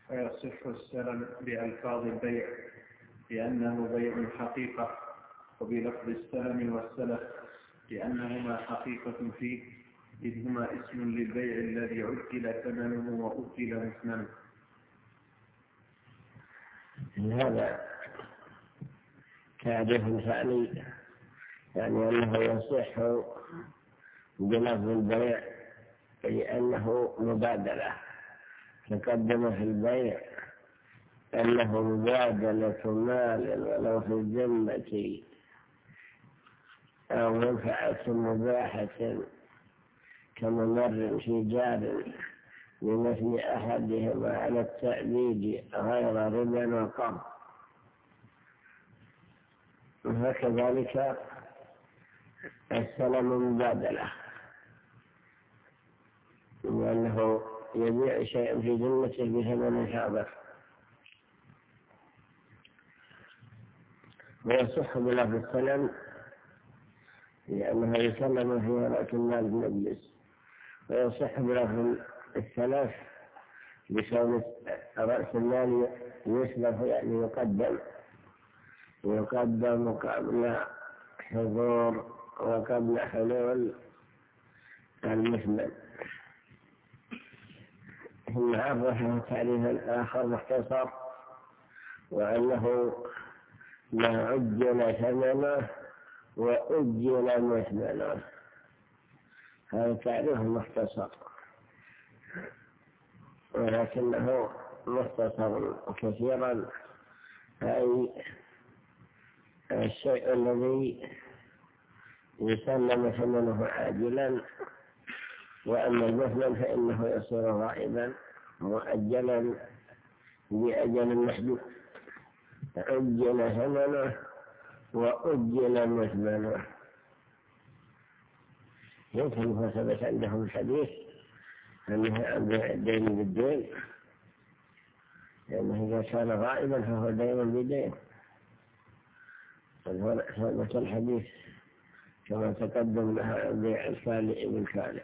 ويصح السلم بألفاظ البيع لأنه بيع حقيقة، وبلفظ السلم والسلف لأنهما حقيقة فيه، إذ هما اسم للبيع الذي عجل ثمنه وأجل مثمنه. هذا تعريف ثاني، يعني أنه يصح بلفظ البيع لأنه مبادلة. تقدم في البيع أنه مبادلة مال ولو في الذمة أو منفعة مباحة كممر في جار لمثل أحدهما على التأبيد غير ربا وقرض. وكذلك السلم مبادلة، لأنه يبيع شيء في ذمته بثمن حاضر. ويصح بلفظ السلم لأنه يسلم في ولاة المال المجلس. ويصح بلفظ السلف بكون رأس المال يسلف، يعني يقدم قبل حضور وقبل حلول المثمن. ثم عرفه تعريفا آخر مختصر، وأنه ما عجل ثمنه وأجل مثمنه. هذا تعريف مختصر، ولكنه مختصر كثيرا، أي الشيء الذي يسلم ثمنه عاجلا، وأما المثمن فإنه يصير غائبا مؤجلا بأجل محدود. عجل ثمنه وأجل مثمنه. يمكن فثبت عندهم الحديث أنها دين بالدين، لأنه إذا كان غائبا فهو دين بدين. ثبت الحديث كما تقدم لها بيع الكالئ بالكالئ.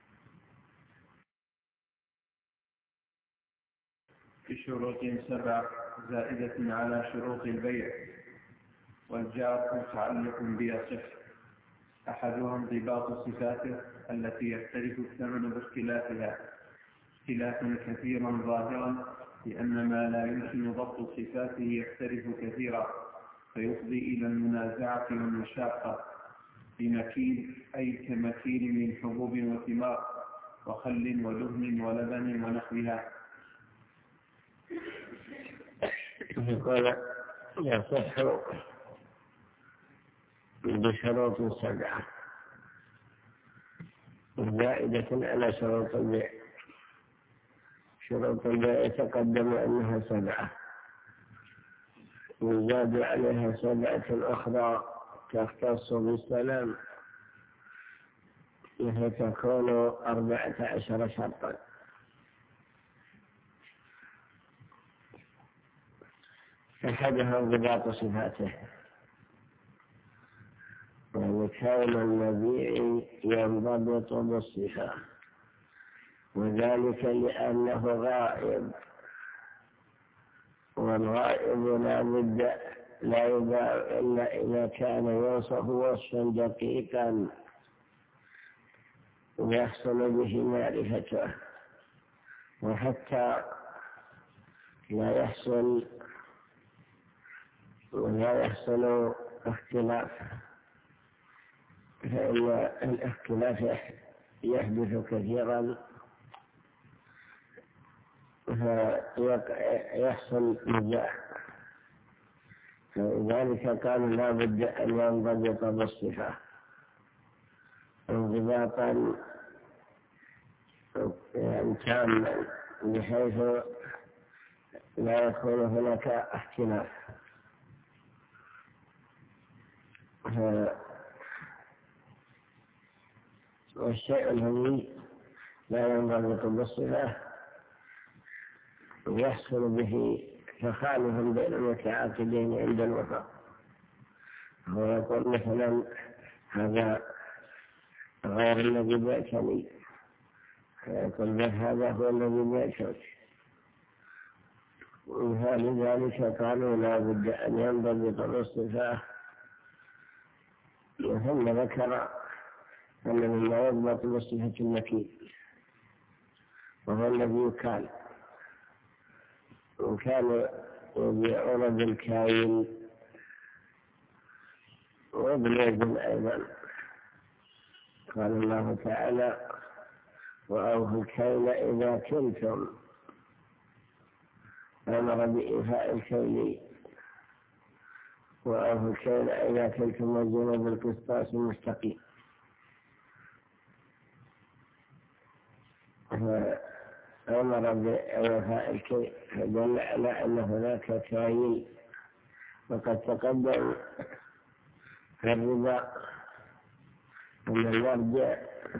بشروط 7 زائدة على شروط البيع، والجار متعلق بيصح. أحدها انضباط صفاته التي يختلف الثمن باختلافها اختلافا كثيرا ظاهرا، لأن ما لا يمكن ضبط صفاته يختلف كثيرا، فيفضي إلى المنازعة والمشاقة. بمكيل أي كمكيل من حبوب وثمار وخل ودهن ولبن ونحوها. يقول يصح بشروط 7 زائدة على شروط البيع. شروط البيع تقدم أنها 7، وزاد عليها 7 أخرى تختص بالسلام، وهي تكون 14 شرطا. أحدها انضباط صفاته، وكون المبيع ينضبط بالصفة، وذلك لأنه غائب، والغائب لا يباع إلا إذا كان يوصف وصفا دقيقا ويحصل به معرفته، وحتى لا يحصل اختلاف، فإن الاختلاف يحدث كثيرا فيحصل نزاع. فلذلك قال لا بد أن ينضبط بالصفة انضباطا تاما، بحيث لا يكون هناك اختلاف. والشيء الذي لا ينضبط بالصفة يحصل به تخالف بين المتعاقدين عند الوفاء. هو يقول مثلا هذا غير الذي بعتني، فيقول هذا هو الذي بعتك، فلذلك قالوا لا بد أن ينضبط الاصطفاء. ثم ذكر أن مما يضبط الاصطفاء المكين، وهو الذي يكال، وكان يبيعون بالكاين وبالوزن أيضا. قال الله تعالى: وأوفوا الكيل إذا كلتم. أمر بإيفاء الكيل، وأوفوا الكيل إذا كلتم وزنوا بالقسطاس المستقيم. فأمر بإيفاء الكيل، فدل على أن هناك كاين. وقد تقدم في الربا أن المرجع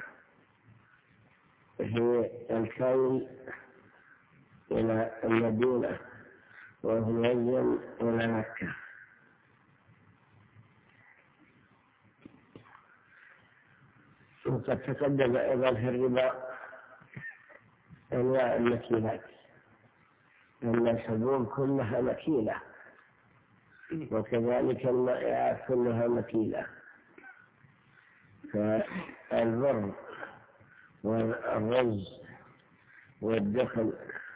في الكيل إلى المدينة، وفي الوزن إلى مكة. وقد تقدم أيضا في الربا أنواع المكيلات، أن الحبوب كلها مكيلة، وكذلك المائعات كلها مكيلة. فالبر والرز والدخن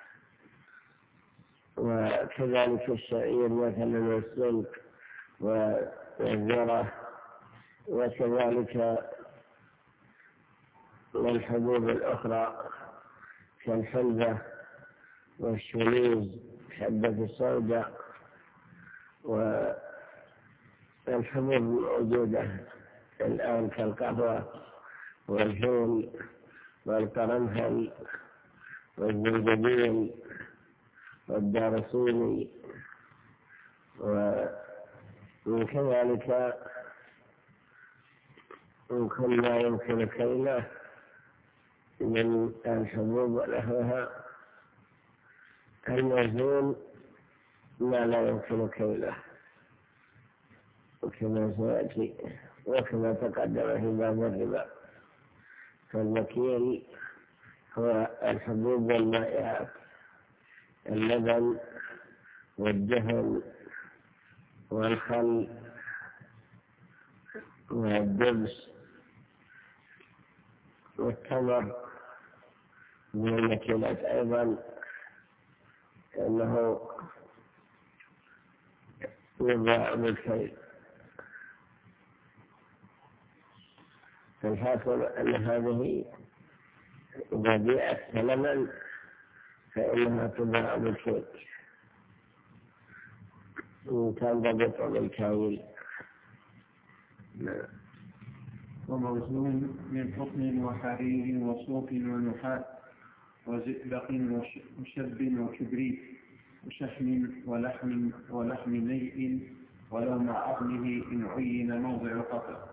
وكذلك الشعير مثلا والسلك والذرة، وكذلك الحبوب الأخرى كالحلبة والشميز، حبة السوداء، والحبوب الموجودة الآن كالقهوة والفول والقرنفل والزنجبيل والدارسيني، وكذلك كل ما يمكن كيله من الحبوب ونحوها. الموزون ما لا يمكن كيله، وكما سيأتي وكما تقدم في باب الربا. فالمكيل هو الحبوب والمائعات، اللبن والدهن والخل والدبس والتمر من المكيلات أيضا، أنه يباع بالكيل. فالحاصل أن هذه إذا بيعت سلما فإنها تباع بالكيل، وتنضبط بالكيل. وموزون من حكم وحرير وصوف ونحاس وزئبق وشب وكبريت وشحم ولحم نيء ولو مع عظمه إن عين موضع قطع.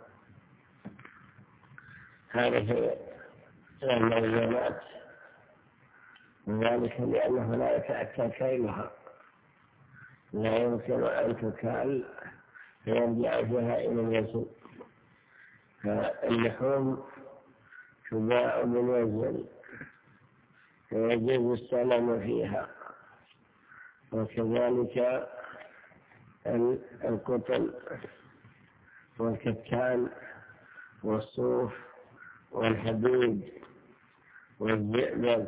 هذه الموزونات، وذلك لأنه لا يتأكد كيلها، لا يمكن أن تكال فيرجع فيها إلى الوزن. فاللحوم تباع بالوزن فيجوز السلم فيها، وكذلك القطن والكتان والصوف والحديد والزئبق،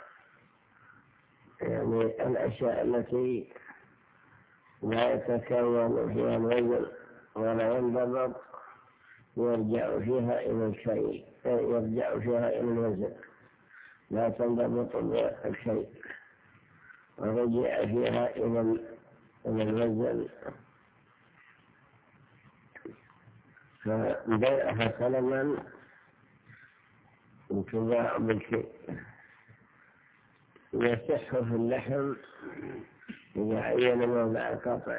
يعني الأشياء التي لا يتكون فيها الوزن ولا ينضبط يرجع فيها إلى الكيل، يرجع فيها إلى الوزن، لا تنضبط بالكيل ورجع فيها إلى الوزن. فبيعها سلما تباع بالكيل. يصح في اللحم إذا عين موضع قطع،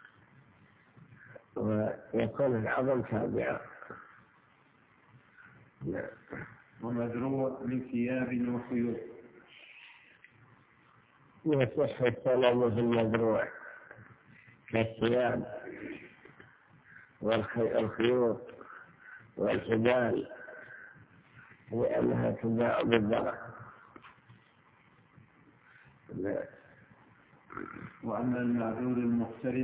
ويكون العظم تابعا. ومزروع من ثياب وخيوط. يصح السلم في المزروع كالثياب والخيوط والحبال، لأنها تباع بالذرة. وأما المعدود المختلف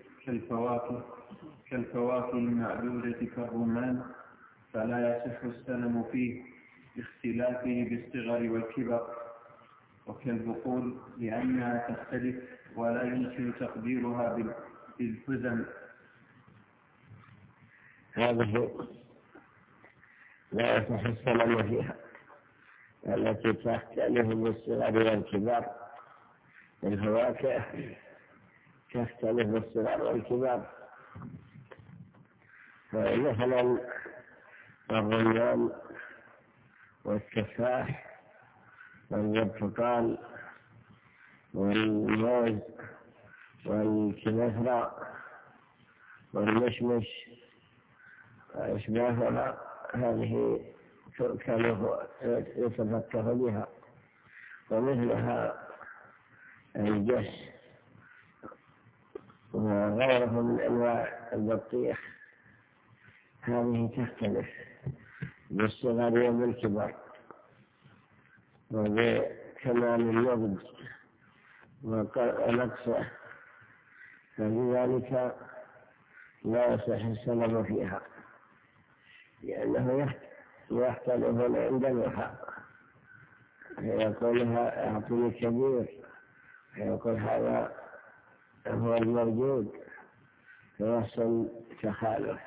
كالفواكه المعدودة كالرمان فلا يصح السلم فيه باختلافه بالصغر والكبر، وكالبقول لأنها تختلف ولا يمكن تقديرها بالحزن. هذه لا يصح السلم فيها، التي تختلف بالصغر والكبر. الفواكه تختلف بالصغر والكبر، مثلا الرمان والتفاح والبرتقال والموز والكمثرى والمشمش وأشباهها، هذه كان يتفكه بها. ومثلها الجش وغيره من أنواع البطيخ، هذه تختلف بالصغر وبالكبر وبكمال النضج ونقصه، فلذلك لا يصح السلم فيها، لأنه يختلفون عند الوفاء، فيقولها أعطني كبير، فيقول هذا هو الموجود، فيحصل تخالف.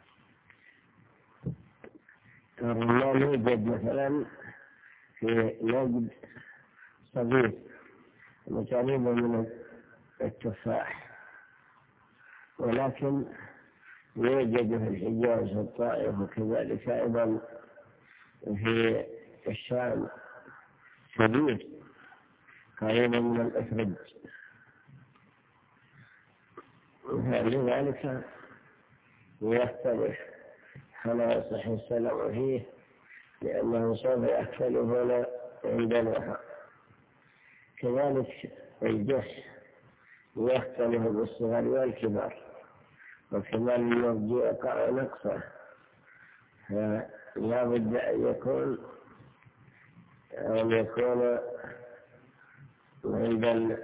الرمان يوجد مثلا في نجد صغير قريب من التفاح، ولكن يوجد في الحجاز والطائف، وكذلك أيضا في الشام شديد قريبا من الأفرج، لذلك يختلف، فلا يصح السلام فيه، لأنه سوف يختلفون عندنا. كذلك الجش يختلف بالصغر والكبر، وكمال النضج يقع نقصه، فلا بد أن يكون عند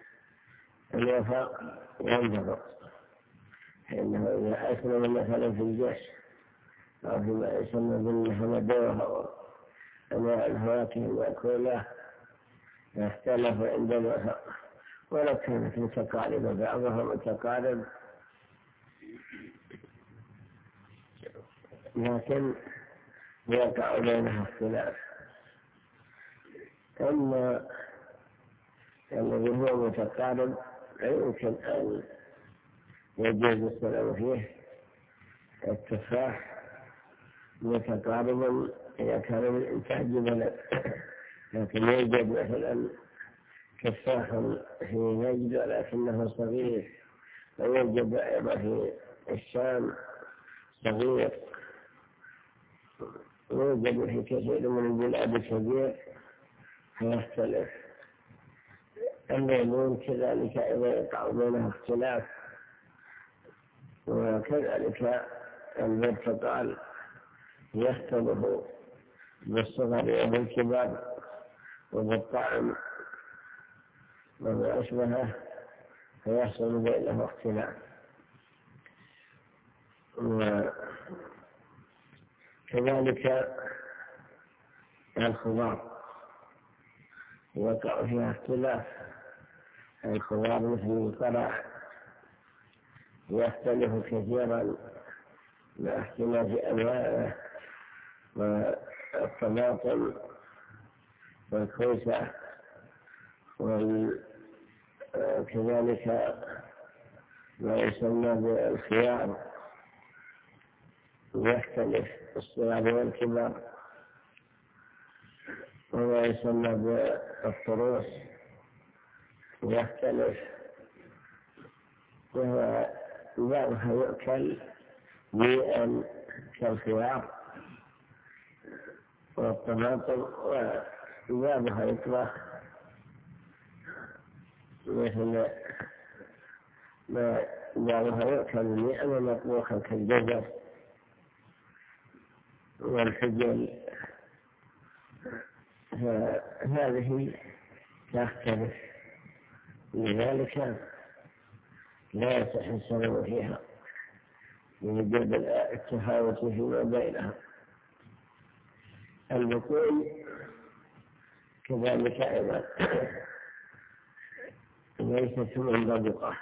الوفاء ينضبط، فإنه إذا أسلم مثلا في الجش أو فيما يسمى بالهمدوه أو أنواع الفواكه المأكولة يختلف عند الوفاء، ولو كانت متقاربة، بعضها متقارب لكن يقع بينها اختلاف. أما الذي هو متقارب لا يمكن أن يجوز السلام فيه. التفاح متقارب إذا كان من إنتاج بلد، لكن يوجد مثلا تفاح في نجد ولكنه صغير، ويوجد أيضا في الشام صغير، ويوجد في كثير من البلاد الكبير، فيختلف. الليمون كذلك أيضا يقع بينه اختلاف، وكذلك البرتقال يختلف بالصغر وبالكبر وبالطعم وما أشبهه، فيحصل بينه اختلاف. وكذلك الخضار يقع فيها اختلاف. الخضار مثل القرع يختلف كثيرا مع اختلاف أنواعه، والطماطم والكوسة، وكذلك ما يسمى بالخيار يختلف الصغر والكبر، وما يسمى بالطروس يختلف، وهو بعضها يؤكل ميئا كالخيار والطماطم، وبعضها يطبخ مثل ما بعضها يؤكل ميئا ومطبوخا كالجزر والفجل، فهذه تختلف لذلك لا يصح السلام فيها لوجود التفاوت فيما بينها. البقول كذلك أيضا ليست منضبطة.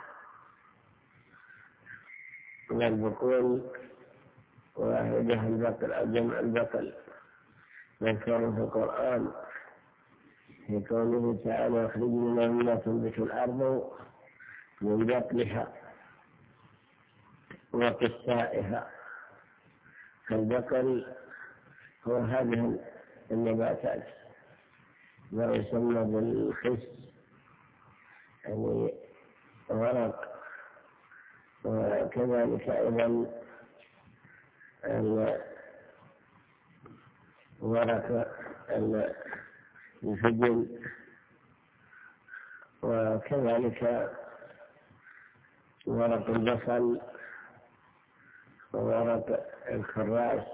البقول واحدها البقل أو جمع البقل ذكر في القرآن في قوله تعالى يخرجنا مما تنبت الأرض من بقلها وقثائها. فالبقل هو هذه النباتات ما يسمى بالخس يعني ورق، وكذلك أيضا ورق الفجل، وكذلك ورق البصل وورق الكراس.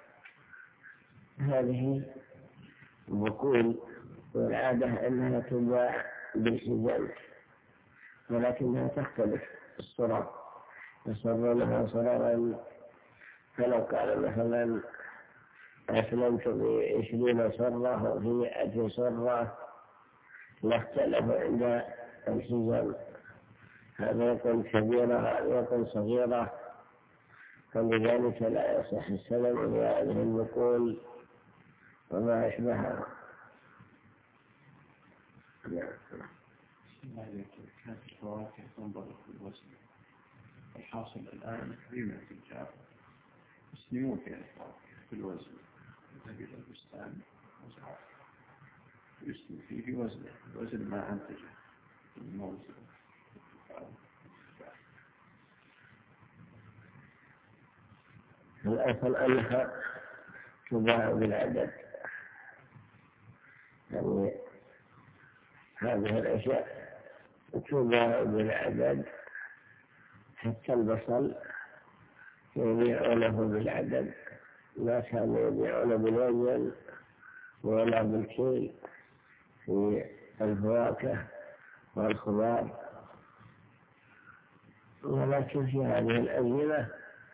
هذه بقول، والعادة أنها تباع بالحجاز، ولكنها تختلف الصراع، يصرونها صرارا. فلو قال مثلا أسلمت ب20 صرة وفي 100 صرة لاختلف عند الحجاز، هذا يكون كبيرة هذا يكون صغيرة، فلذلك لا يصح السلام بهذه البقول وما أشبهها. كانت الفواكه تنضبط بالوزن، الحاصل الآن كريمة التجار يسلمون فيها الفواكه بالوزن، يذهب إلى البستان ويسلم فيه بوزنه، وزن ما أنتجه الموزن. الأصل أنها تباع بالعدد، يعني هذه الأشياء تباع بالعدد، حتى البصل يبيعونه بالعدد، ما كانوا يبيعون بالوزن ولا بالكيل في الفواكه والخضار. ولكن في هذه الأزمنة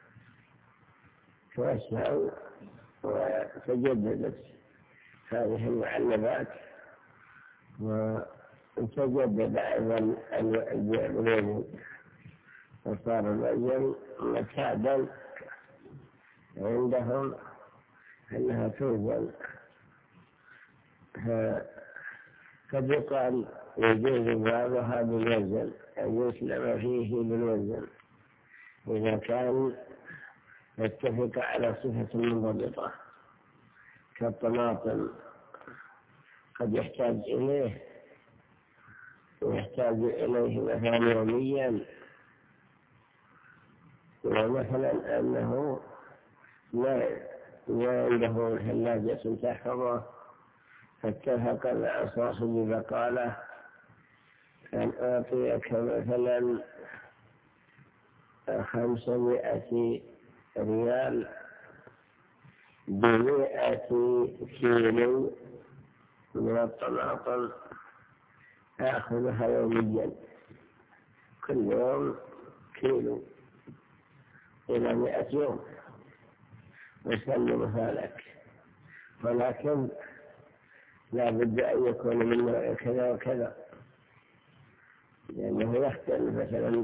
توسعوا وتجددت هذه المعلبات، وتجدد أيضا البيع بالوزن، وصار الوزن معتادا عندهم أنها توزن. قد يقال يجوز بعضها بالوزن أن يسلم فيه بالوزن إذا كان يتفق على صفة منضبطة، كالطماطم قد يحتاج إليه ويحتاج إليه مثلا يوميا، ومثلا أنه لا عنده ثلاجة تحفظه، فاتفق مع صاحب بقالة أن أعطيك مثلا 500 ريال ب100 كيلو من الطماطم أخذها يوميا، كل يوم كيلو إلى 100 يوم ويسلمها لك، ولكن لا بد أن يكون من نوع كذا وكذا، لأنه يختلف مثلا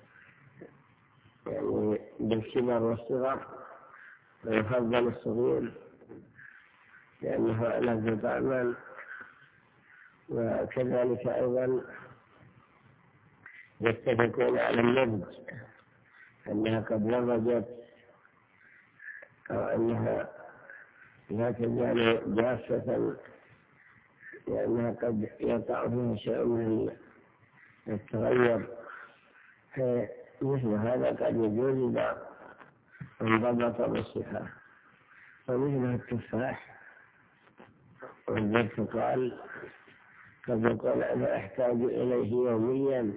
يعني بالكبر والصغر، ويفضل الصغير لأنه ألذ طعما. وكذلك أيضا يتفقون على النضج، أنها قد نضجت أو أنها لا تزال جافة، لأنها قد يقع فيها شيء من التغير. فمثل هذا قد يجوز إذا انضبط بالصفة، ومثل التفاح والبرتقال قد يقول أنا أحتاج إليه يوميا،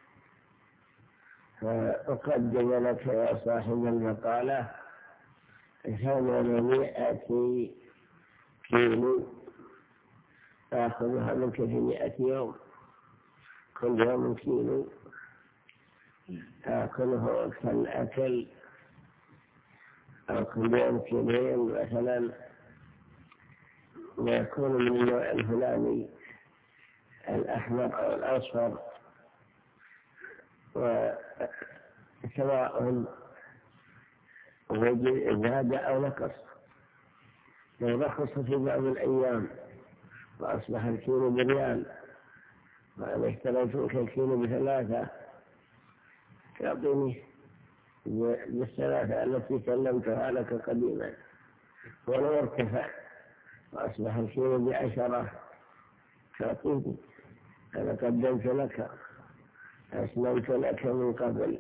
فأقدم لك يا صاحب المقالة 800 كيلو أخذها منك في 100 يوم، كل يوم كيلو آكله وقت الأكل، أو كل يوم كيلين مثلا، ويكون من النوع الفلاني الأحمر أو الأصفر، وسواء زاد أو نقص. لو رخص في بعض الأيام وأصبح الكيلو بريال، وأنا اشتريت الكيلو ب3، تعطيني بالثلاثة التي كلمتها لك قديما. ولو ارتفع وأصبح الكيلو ب10، تعطيني. أنا قدمت لك، أسلمت لك من قبل،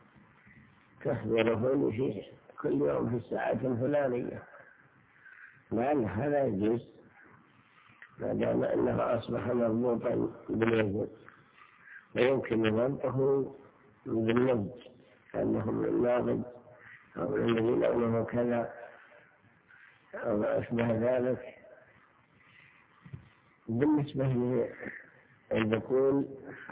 تخبرني فيه كل يوم في الساعة الفلانية. لأن هذا يجوز ما دام أنه أصبح مربوطا بالوزن، ويمكن ضبطه بالنضج، كأنه من الناضج أو الذي لونه كذا أو ما أشبه ذلك. بالنسبة للبقول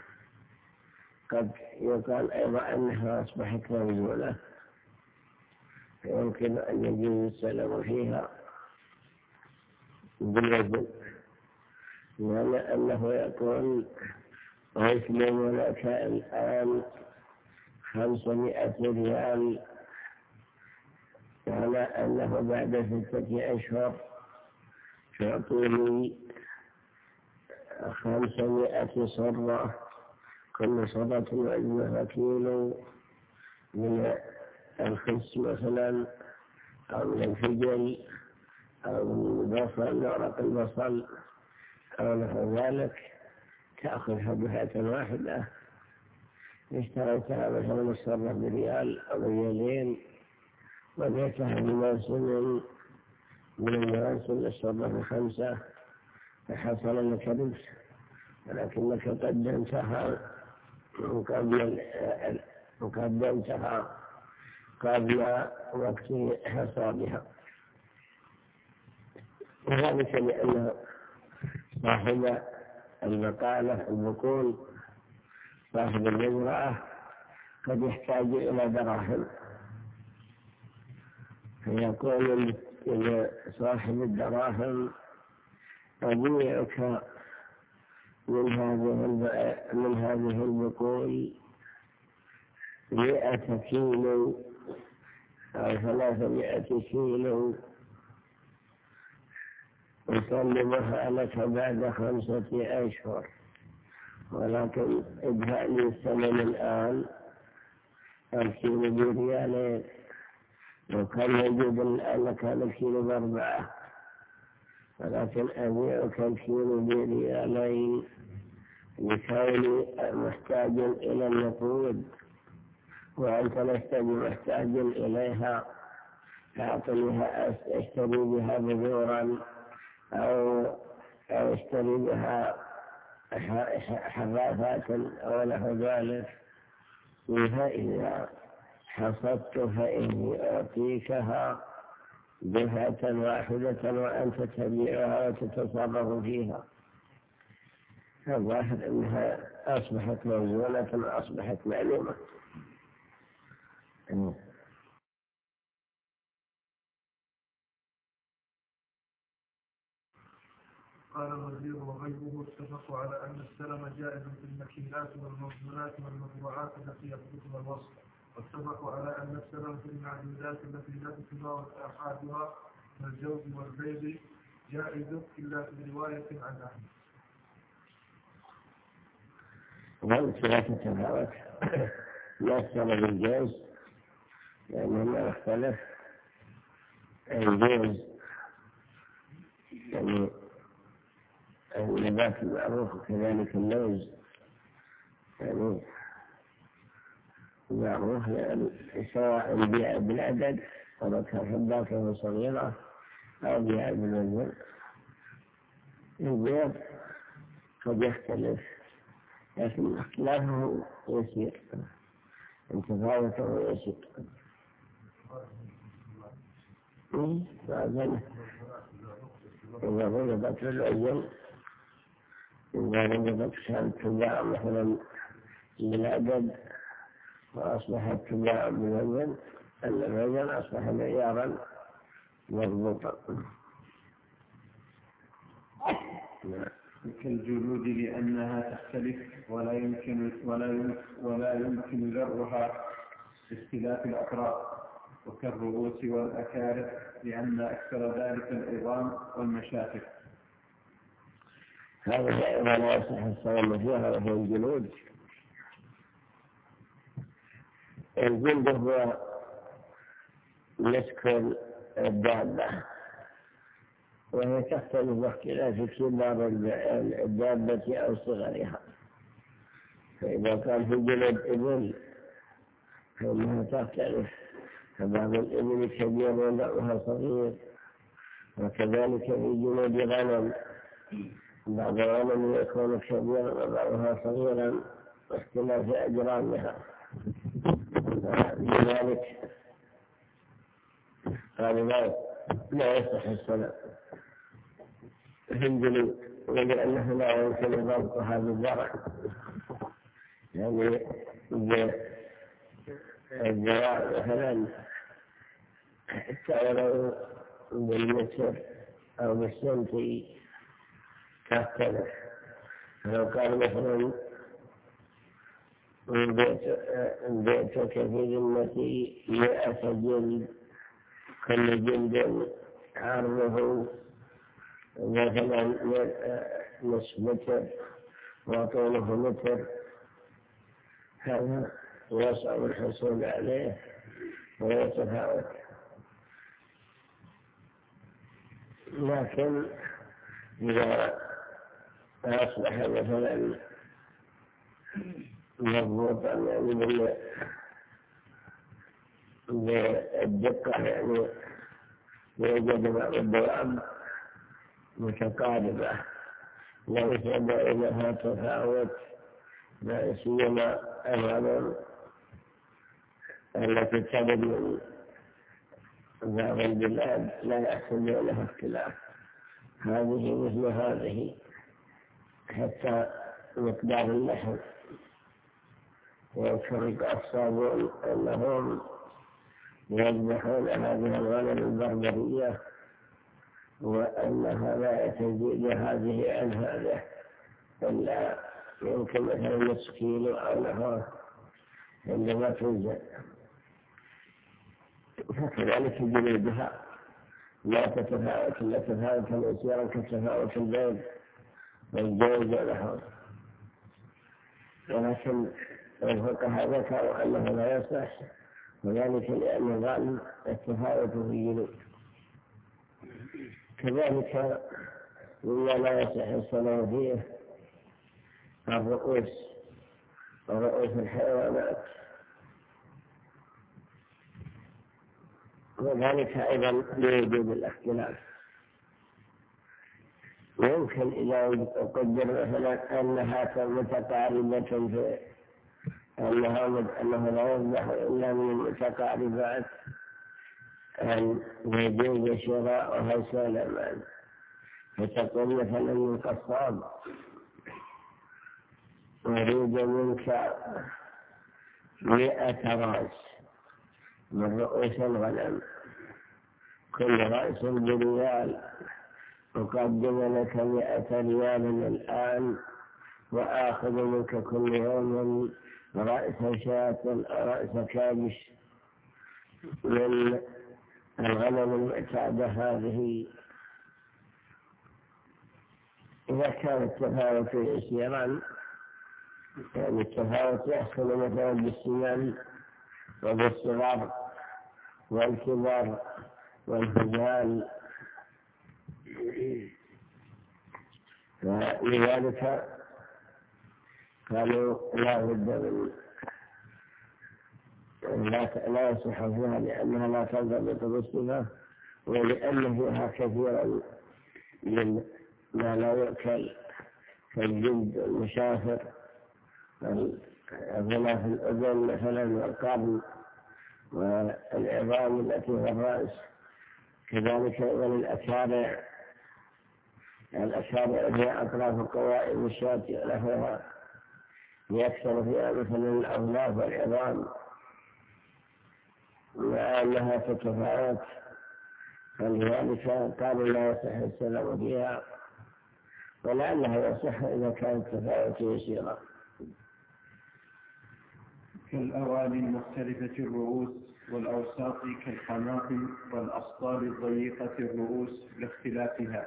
قد يقال أيضا أنها أصبحت موزونة، يمكن أن يجوز السلام فيها بالوزن، لأنه يقول ويسلم لك الآن 500 ريال، على أنه بعد 6 أشهر تعطيني 500 صرة، كل صرة وزنها كيلو من الخس مثلا، أو من الفجل، أو من البصل، ورق البصل أو نحو ذلك، تأخذها دفعة واحدة. اشتريتها مثلا الصرة بريال أو بريالين، وبيتها بموسم من المواسم الصرة ب5، فحصل لك ربح، ولكنك قدمتها قبل وقت حصادها. وذلك لأن صاحب المقالة البقول، صاحب المزرعة، قد يحتاج إلى دراهم، فيقول لصاحب الدراهم أبيعك من هذه البقول 100 كيلو أو 300 كيلو، أسلمها لك بعد 5 أشهر، ولكن ادفع لي الثمن الآن، الكيلو بريالين، وكان يجب الآن كان الكيلو ب4، ولكن أبيعك الكيلو بريالين لكوني محتاج إلى النقود، وأنت لست محتاج إليها، فأعطنيها أشتري بها بذورا أو اشتري بها حرافات أو نحو ذلك. فإذا حصدت فإني أعطيكها دفعة واحدة، وأنت تبيعها وتتصرف فيها. الظاهر أنها أصبحت موزونة وأصبحت معلومة. قال الوزير وغيره اتفقوا على أن السلم جائز في المكيلات والموزونات والمزروعات التي يثبتها الوصف، واتفقوا على أن السلم في المعدودات التي لا تتفاوت آحادها كالجوز والبيض جائز إلا في رواية عن أحمد. وهذه لا تتفاوت، لا السلم بالجوز، لأنه ما يختلف. الجوز يعني النبات المعروف، كذلك اللوز يعني معروف، سواء بيع بالعدد أو كان صغيرة أو بيع بالوزن. البيض قد يختلف، لكن اختلافه يسير، انتفاوته يسير. إذا غلبت العجل إذا وجدت كانت تباع مثلا بالعدد وأصبحت تباع بالوزن، أن الوزن أصبح معيارا مضبوطا. كالجلود لأنها تختلف ولا يمكن ذرها باختلاف الأطراف، وكالرؤوس والأكارث لأن أكثر ذلك العظام والمشاكل. هذا أيضا لا يصح الصوم فيها وهي الجلود. الجلد هو مسك الدابة، وهي تختلف باختلاف كبار الدابة أو صغرها. فإذا كان في جلد إبل فإنها تختلف، فبعض الإبل كبير وبعضها صغير، وكذلك في جلود غنم بعض الغنم يكون كبيرا وبعضها صغيرا واختلاف أجرامها. لذلك قال لا يصح الصلاة في الجلود، ولأنه لا يمكن ضبطها بالزرع، يعني الزراع مثلا حتى ولو بالمتر أو بالسنتي تختلف. لو كان مثلا بيتك في ذمتي 100 جلد، كل جلد عرضه مثلا نصف متر وطوله متر، هذا يصعب الحصول عليه ويتفاوت. لكن إذا أصبح مثلا مضبوطا يعني بالدقة، يعني يوجد بعض الدواب متقاربة ليس بينها تفاوت، لا سيما الغنم التي تبدو من بعض البلاد لا يحصل لها اختلاف، هذه مثل هذه حتى مقدار اللحم. ويفرق الصابون أنهم يذبحون هذه الغنم البربرية وأنها لا تزيد هذه عن هذا إلا يمكن مثلا نصف كيلو أو نحوه عندما توزن. فكذلك جلودها لا تتفاوت إلا تفاوتا يسيرا كتفاوت البيض والجوز ونحوه. ولكن الفقهاء ذكروا أنه لا يصح، وذلك لأن الغالب التفاوت في الجلود. كذلك مما لا يصح الصلاة فيه الرؤوس ورؤوس الحيوانات، وذلك أيضا لوجود الاختلاف. يمكن إذا قدر مثلا أنها متقاربة في أنه لا يذبح إلا من المتقاربات أن يجوز شراؤها سلما، فتقول مثلا للقصاب أريد منك 100 رأس من رؤوس الغنم، كل رأس بريال، أقدم لك 100 ريال الآن، وآخذ منك كل يوم رأس شاة أو رأس كابش من الغنم المعتادة هذه. إذا كان التفاوت يسيرا، يعني التفاوت يحصل مثلا بالسنان وبالصغر والكبر والهزال، فلذلك قالوا لا بد من لا يصح فيها، لأنها لا تنضبط بالصفة، ولأن فيها كثيرا من ما لا يؤكل كالجلد المشافر غلاف الأذن مثلا والقرن والعظام التي في الرأس، كذلك أيضا الأكارع الأشارع فيها أطراف قوائم الشاة ونحوها يكثر فيها مثل الأغلاف والعظام مع أنها تتفاوت، فلذلك قالوا لا يصح السلام فيها، ولعلها يصح إذا كانت تفاوت يسيرة. كالأواني المختلفة الرؤوس والأوساط كالقناطر والأسطال الضيقة الرؤوس لاختلافها.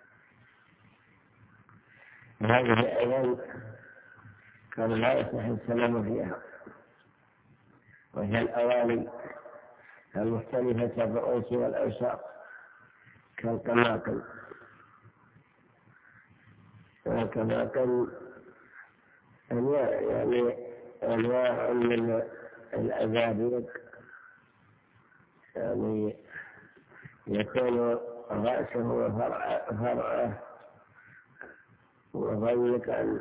هذه أيضا كان لا يصح السلام فيها، وهي الأواني المختلفة الرؤوس والأوساط كالقناطر. والقناطر أنواع من الأزابيق، يعني يكون رأسه وفرعه وضيقا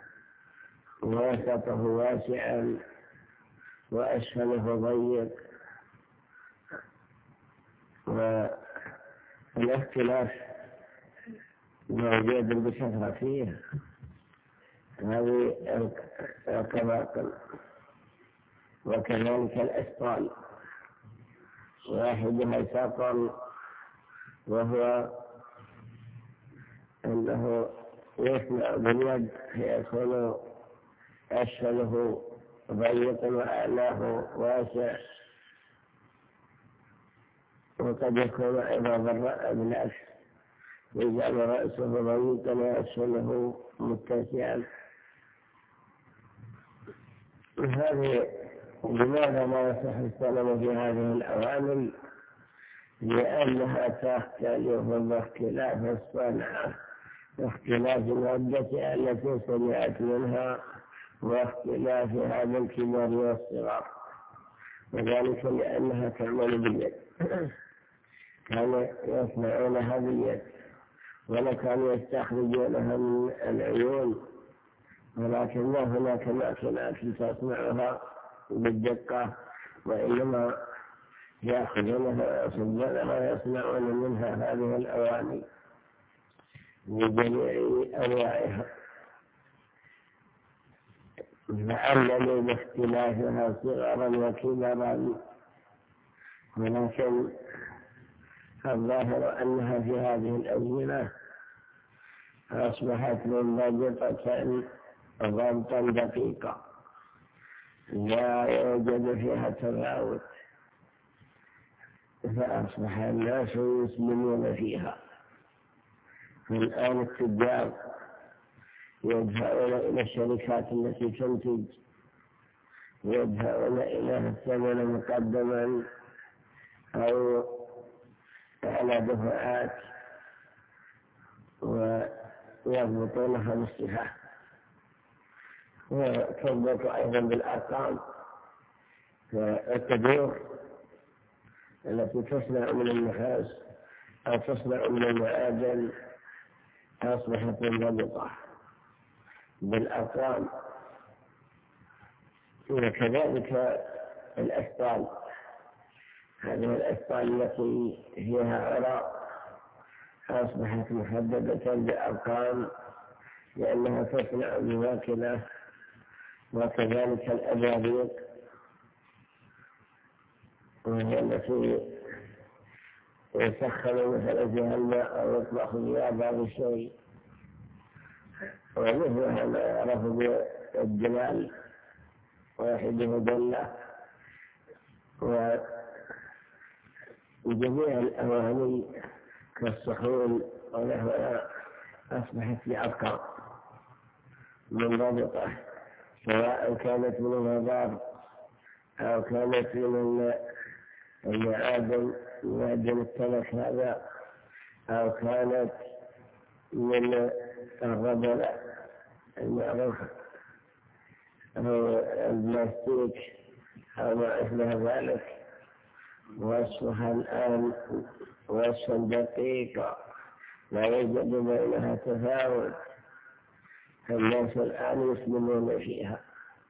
ووسطه واسعا وأسفله ضيق، والاختلاف موجود بكثرة فيه. هذه القناطر. وكذلك الأسطال، واحدها ساقل وهو أنه يصنع باليد فيكون أسفله ضيق وأعلاه واسع، وقد يكون أيضا بالعكس يجعل رأسه ضيقا وأسفله متسعا. هذه لماذا لا يصح السلام في هذه الأوامر؟ لأنها تختلف باختلاف الصنعة، واختلاف المدة التي صنعت منها، واختلاف هذا الكبار والصغار، وذلك لأنها تعمل باليد. كانوا يصنعونها باليد، ولا كانوا يستخرجونها من العيون، ولكن ما هناك ماكينات تصنعها بالدقة، وإنما يأخذونها ويصنعونها ويصنعون منها هذه الأواني بجميع أنواعها، لعلني باختلافها صغرا وكبرا، ولكن الظاهر أنها في هذه الأزمنة أصبحت منضبطة ضبطا دقيقا، لا يوجد فيها تفاوت، فأصبح الناس يسلمون فيها. الآن التجار يدفعون إلى الشركات التي تنتج، يدفعون إليها الثمن مقدما أو على دفعات، ويضبطونها بالصفة، وتضبط أيضا بالأرقام. فالتدور التي تصنع من النحاس أو تصنع من المعادن أصبحت منضبطة بالأرقام. وكذلك الأسطال، هذه الأسطال التي فيها عراء أصبحت محددة بأرقام لأنها تصنع بماكنة. وكذلك الأبابيق، وهي التي يسخن مثلا فيها الماء أو يطبخ فيها بعض الشيء، ومثلها ما يعرف بالجمال، واحده دلة. وجميع الأواني كالصحون ونحوها أصبحت بأرقام منضبطة، سواء كانت من الغبار أو كانت من المعادن السمك هذا، أو كانت من الربل المعروف أو البلاستيك أو ما أشبه ذلك. وصفها الآن وصفا دقيقا، لا يوجد بينها تفاوت، فالناس الآن يسلمون فيها.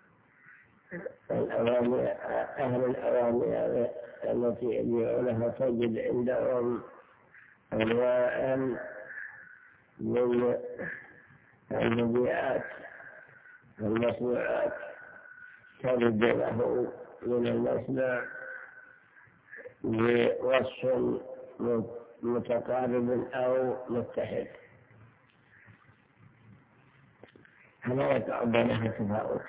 الأواني، أهل الأواني التي يبيعونها تجد عندهم أنواعا من المبيعات والمصنوعات تجد له من المصنع بوصف متقارب أو متحد، فلا يتعبى تفاوت.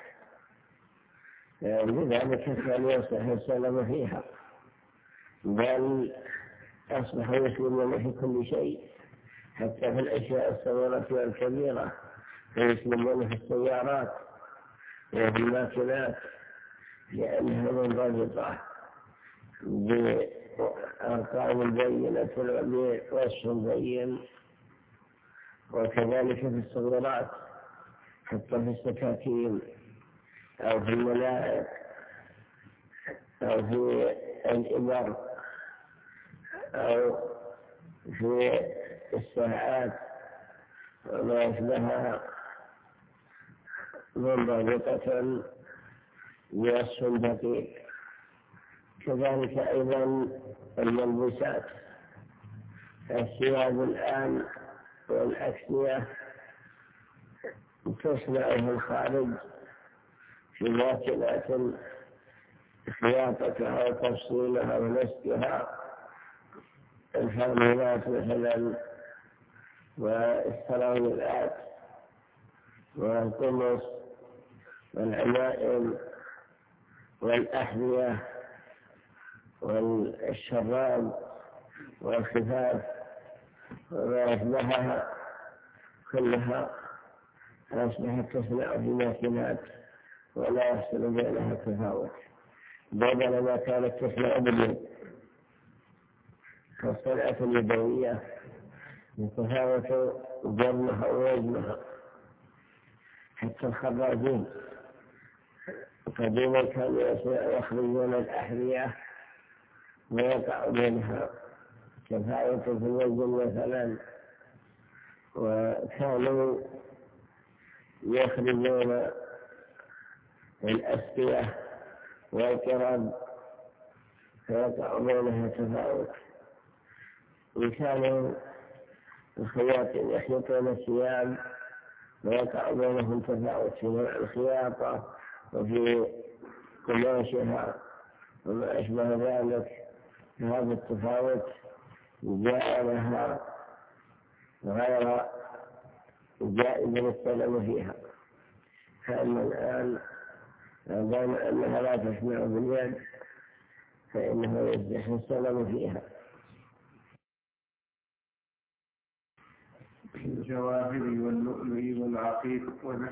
لذلك كان يصح السلام فيها، بل أصبح يسلمون في كل شيء، حتى في الأشياء الصغيرة والكبيرة، فيسلمون في السيارات وفي الماكينات، لأنها منضبطة بأرقام بينة بوصف بين. وكذلك في الصغيرات، حتى في السكاكين أو في الملاعق أو في الإبر أو في الساعات وما يشبهها، منضبطة بوصف دقيق. كذلك أيضا الملبوسات، الثياب الآن والأكسية تصنع في الخارج في ماكينات خياطتها وتفصيلها ونسجها، الحاملات مثلا والسراويلات والقمص والعمائم والأحذية والشراب والخفاف وما يشبهها كلها أصبحت تصنع في ماكينات ولا يحصل بينها تفاوت، بدل ما كانت تصنع باليد. فالصنعة اليدوية يتفاوت جرمها ووزنها. حتى الخراجين قديما كانوا يخرجون الأحذية ويقع بينها تفاوت في الوزن مثلا، وكانوا يخرجون الأسقية والقرب فيقع بينها تفاوت. وكانوا الخياطين يخيطون الثياب ويقع بينهم تفاوت في نوع الخياطة وفي قماشها وما أشبه ذلك. هذا التفاوت جعلها غير جائز السلام فيها. فأما الآن دام أنها لا تسمع باليد فإنه يصبح السلام فيها. الجواهر واللؤلؤ والعقيق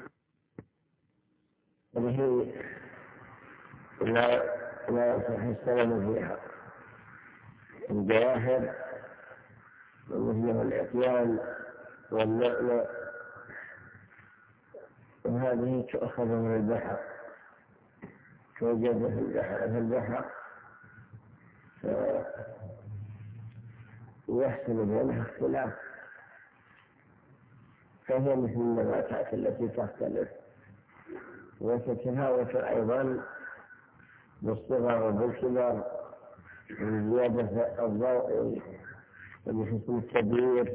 هذه لا يصح السلام فيها. الجواهر ومثله العقيان واللؤلؤ وهذه تؤخذ من البحر، توجد في البحر ويحصل بينها اختلاف، فهي مثل النباتات التي تختلف وتتفاوت أيضا بالصغر وبالكبر، من زيادة الضوء وبحسن التدوير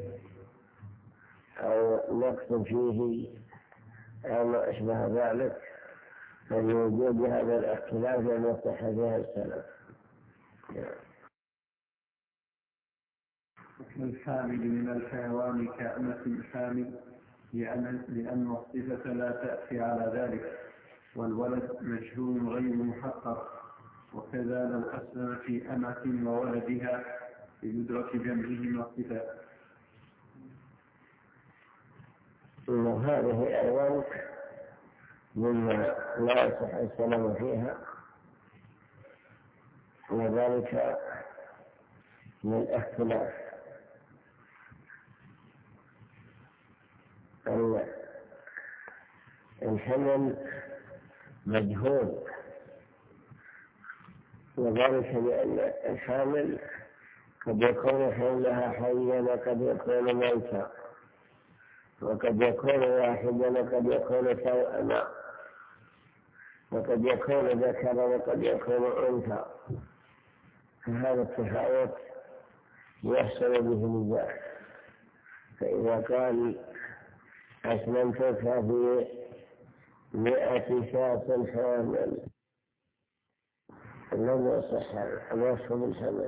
أو نقص فيه أو ما أشبه ذلك. فلوجود هذا الاختلاف لم يصح فيها السلف. الحامل من الحيوان كأمة حامل، لأن الصفة لا تأتي على ذلك، والولد مجهول غير محقق. وكذا لو أسلم في أمة وولدها بندرة جمعهما الصفات. هذه أيضا مما لا يصح السلام فيها، وذلك من الاختلاف. الحمل مجهول، وذلك لأن الحامل قد يكون حملها حيا وقد يكون ميتا، وقد يكون واحدا وقد يكون توأما، وقد يكون ذكرا وقد يكون أنثى. فهذا التفاوت يحصل به نزاع، فإذا قال أسلمتك في 100 شاة حامل لم يصح الوصف بالحمل.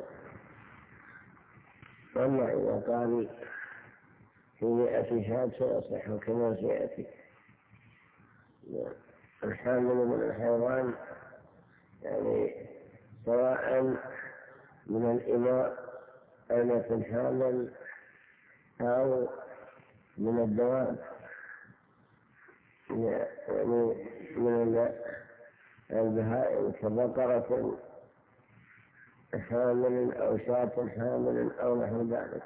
أما إذا قال في 100 شاة فيصح كما سيأتي. الحامل من الحيوان يعني سواء من الإماء أين يكون حامل أو من الدواب، يعني من البهائم كبقرة حامل أو شاة حامل أو نحو ذلك.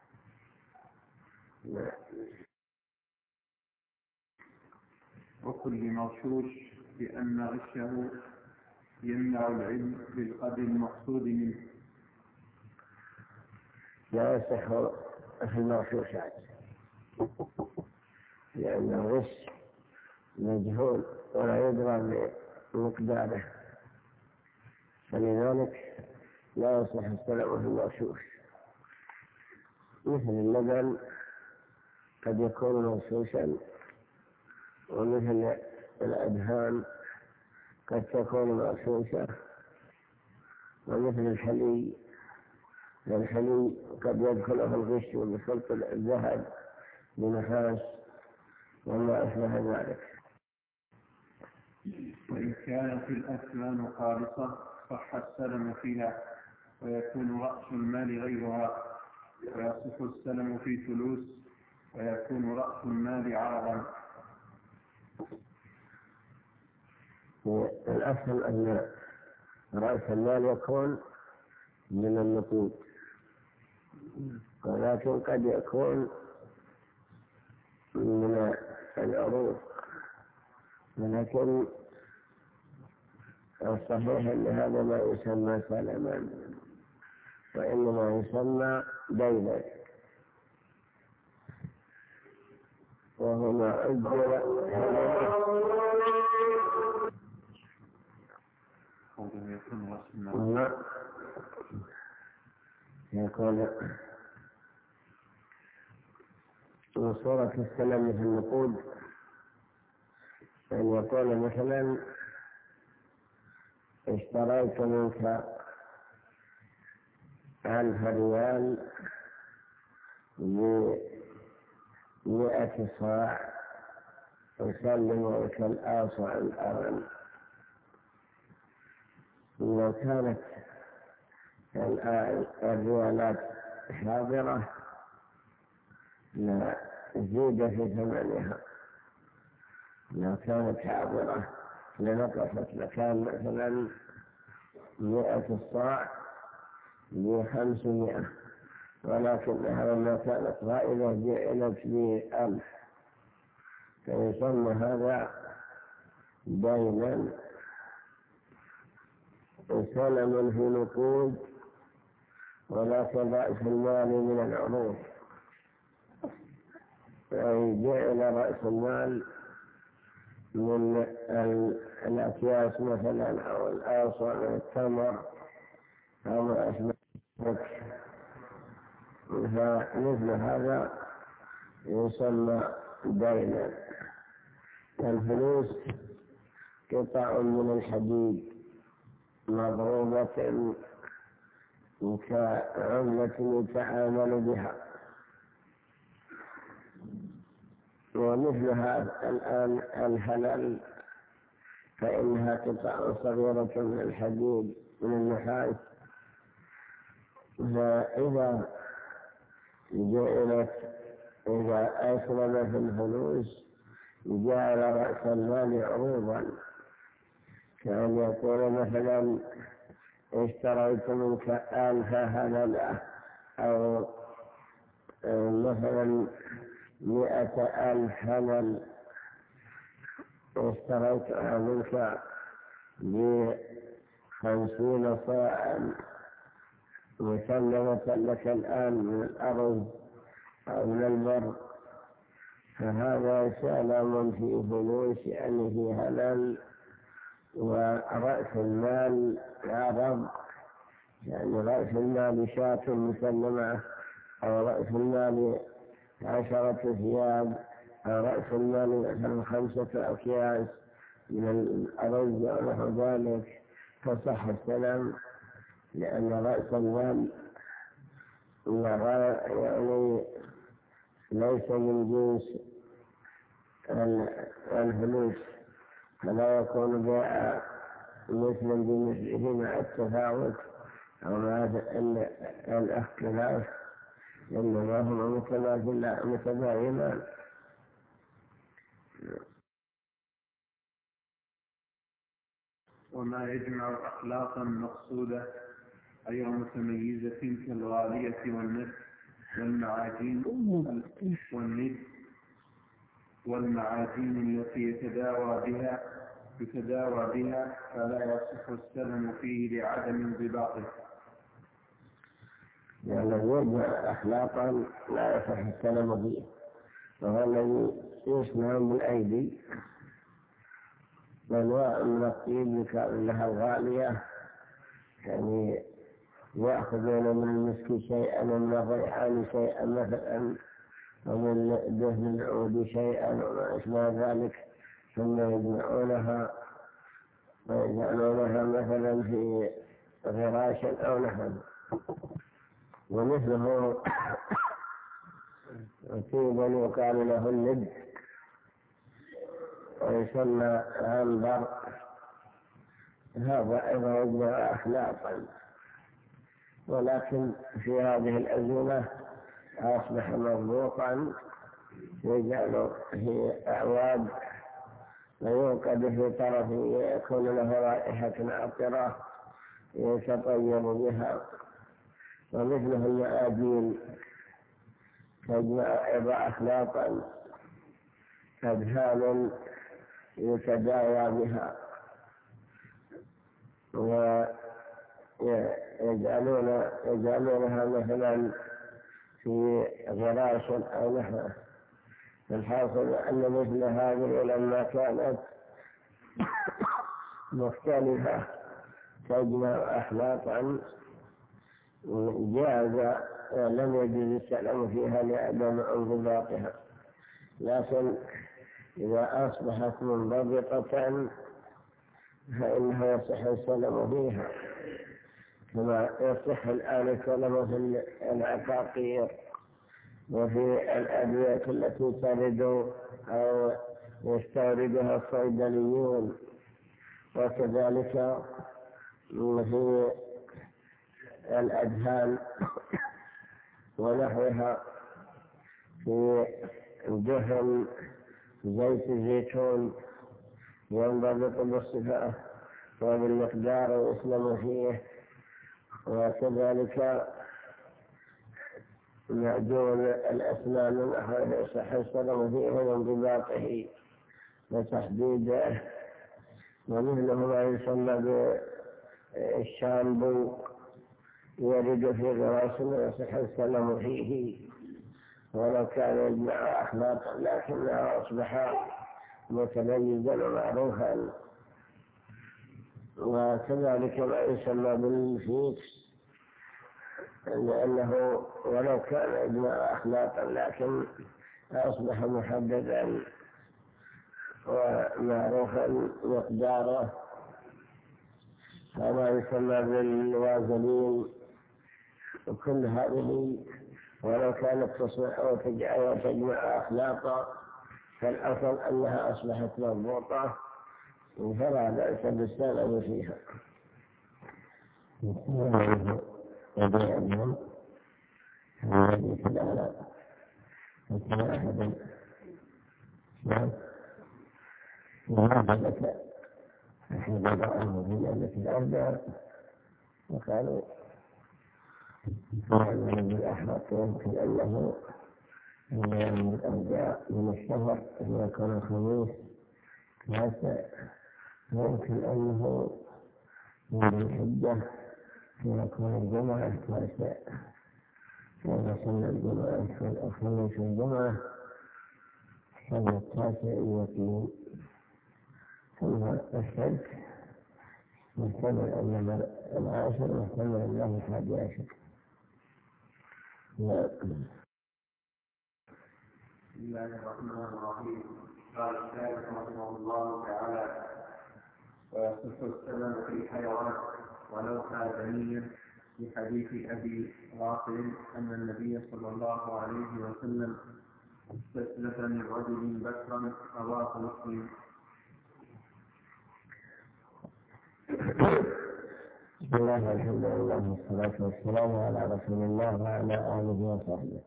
وكل مغشوش بأن غشه يمنع العلم بالقدر المقصود منه. لا يصح في المغشوشات لأن الغش مجهول ولا يدرى بمقداره، فلذلك لا يصح السلام في المغشوش. مثل اللبن قد يكون مغشوشا، ومثل الأدهان قد تكون مغشوشة، ومثل الحلي قد يدخله الغش بخلط الذهب بنحاس وما أشبه ذلك. وإن كانت الأثمان خالصة صح السلم فيها ويكون رأس المال غيرها، ويصح السلم في ثلوث ويكون رأس المال عرضا. الأصل أن رأس المال يكون من النقود، ولكن قد يكون من العروض، ولكن الصحيح أن هذا ما يسمى سلما، وإنما يسمى دينا، وهو ما أجر يكون وصورة السلم في النقود أن يقول مثلا اشتريت منك 1000 ريال ب100 صاع أسلمك الآصع الآن. لو كانت الريالات حاضرة لا زيد في ثمنها، لو كانت حاضرة لنقصت، لكان مثلا 100 الصاع ب500، ولكنها لما كانت غائبة جعلت ب1000، فيسمى هذا دينا سلم في نقود، ولكن رأس المال من العروض، أي جعل رأس المال من الأكياس مثلا أو الآصع من التمر أو ما أشبه ذلك، فمثل هذا يسمى دينا. الفلوس قطع من الحديد مضروبة كعملة يتعامل بها، ومثلها الآن الهلال فإنها قطع صغيرة من الحديد من النحاس، فإذا أسلم في الفلوس جعل رأس المال عروضا، كأن يقول مثلا اشتريت منك 1000 هللة، أو مثلا 100,000 هلل اشتريتها منك ب50 صاعا مسلمة لك الآن من الأرض أو من البر، فهذا سلم في فلوس يعني في هلل، ورأس المال عرض، يعني رأس المال شاة مسلمة أو رأس المال 10 ثياب، رأس المال مثلا 5 أكياس من الأرز ونحو ذلك فصح السلام، لأن رأس المال يعني ليس من جنس الفلوس، فلا يكون بيع مثل بمثله مع التفاوت أو مع الاختلاف، إنما هما متباينان. وما يجمع أخلاقا مقصودة أي متميزة كالغالية والمعادين التي يتداوى بها فلا يصح السلم فيه لعدم انضباطه. يعني يجمع أخلاقا لا يصح السلم فيه، وهو الذي يصنع بالأيدي وأنواع من الطيب يكون لها الغالية، يعني يأخذون من المسك شيئا ومن الريحان شيئا مثلا ومن دهن العود شيئا وما أشبه ذلك، ثم يجمعونها ويجعلونها مثلا في غراش أو نحو. ومثله طيبا يقال له اللب ويسمى عنبر، هذا أيضا يجمع أخلاقا، ولكن في هذه الأزمنة أصبح مضبوطا يجعل في أعواد ويوقد في طرفه يكون له رائحة عطرة يتطيب بها. ومثله المآدين تجمع أيضا أخلاقا، أدهان يتداوى بها ويجعلونها مثلا في غراش أو نحوه. الحاصل أن مثل هذه لما كانت مختلفة تجمع أخلاقا جاز لم يجوز السلام فيها لعدم انضباطها، لكن إذا أصبحت منضبطة فإنه يصح السلام فيها، كما يصح الآن السلام في العقاقير وفي الأدوية التي ترد أو يستوردها الصيدليون، وكذلك في الأدهان ونحوها، في دهن زيت الزيتون ينضبط بالصفة وبالمقدار ويسلم فيه، وكذلك معجون الأسنان يصح السلام فيه وانضباطه وتحديده. ومثله ما يسمى بالشامبو يرد في الراس ويصح السلام فيه ولو كان يجمع أخلاقا، لكنها أصبح متميزا ومعروفا. وكذلك ما يسمى بالفيكس، لأنه ولو كان يجمع أخلاقا لكن أصبح محددا ومعروفا مقداره. وما يسمى بالوازلين، وكل هذه ولو كانت تصلح وتجمع أخلاقا فالأصل أنها أصبحت مضبوطة فلا بأس بالسلام فيها. يبيعهم هذه في الأعلام وكما أحد وهذا أحد ضعهم في الأرض وقالوا يعلم بالأحرق يمكن أنه من الأرجاء من السفر إذا كان الخميس يمكن أنه من الحجة إذا كان الجمعة كاسع، فإذا صلى الجمعة الخميس الجمعة صلى 29 ثم السبت محتمل أن العاشر محتمل أنه 11. بسم الله الرحمن الرحيم. قال الشارح رحمه الله تعالى: ويصح السلام في الحيوان ولو آدميا، بحديث أبي غافر أن النبي صلى الله عليه وسلم استسلف من رجل بكرا، رواه مسلم. بسم الله والحمد لله والصلاة والسلام على رسول الله وعلى آله وصحبه.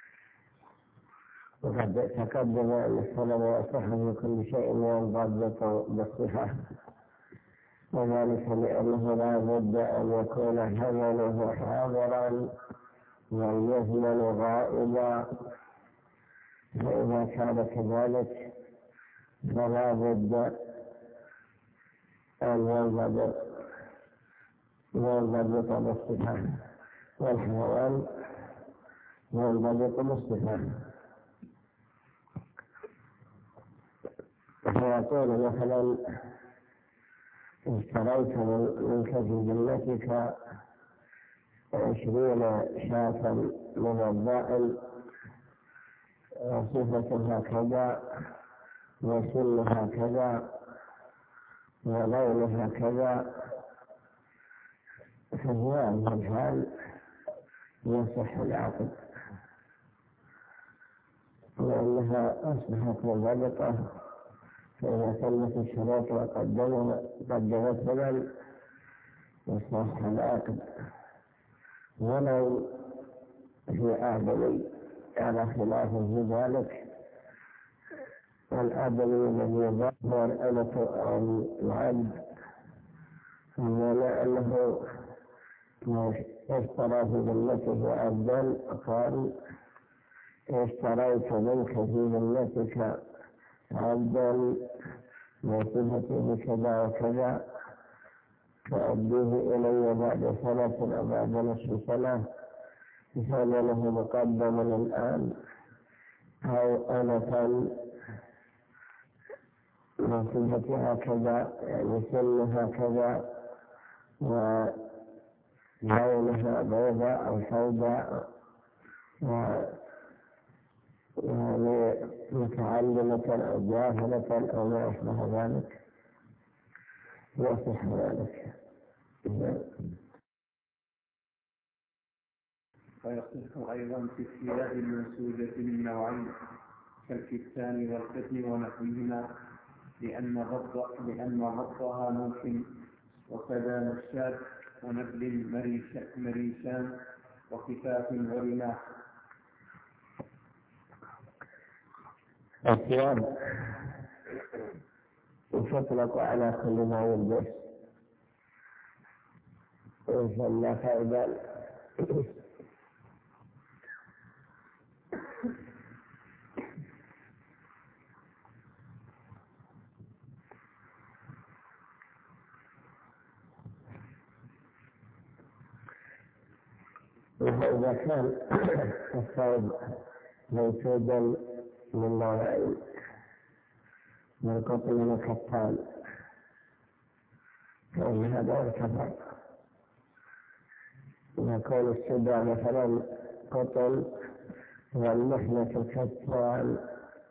وقد تقدم أن السلام يصح من كل شيء ينضبط بالصفة، وذلك لأنه لا بد أن يكون حمله حاضرا والمهمل غائبا، فإذا كان كذلك فلا بد أن ينضبط بالصفة، والحيوان ينضبط بالصفة. فيقول مثلا: اشتريت منك في ذمتك 20 شاة من الضأن، صفتها كذا وسنها كذا ولونها كذا، ففي هذه الحال يصح العقد، لأنها أصبحت منضبطة. فإذا تمت الشروط وقدمت ثمن يصح العقد، ولو في آدمي على خلاف في ذلك. والآدمي الذي يظهر الأمة أو العبد، فمعنى أنه اشترى في ذمته عبدا، قال: اشتريت منك في ذمتك عبدا وصفته كذا وكذا، فأديه إلي بعد سنة أو بعد نصف سنة بثمنه مقدما الآن، أو أمة وصفتها كذا، يعني سنها كذا ولونها بيضاء أو سوداء يعني متعلمة أو جاهلة أو ما أشبه ذلك، يصح ذلك. ويصح أيضا في الثياب المنسوجة من نوعين كالكتان والقطن ونحوهما، لأن ضبطها ممكن، وكذا نشاد ونبل مريشان وكفاف ورماح. الثياب تطلق على كل ما يلبس، ويسمى ثوبا. وإذا كان الثوب منسوجا من نوعين، من القطن والكتان، فإن هذا يعتبر. يكون السدى مثلا قطن والمحنة كتان،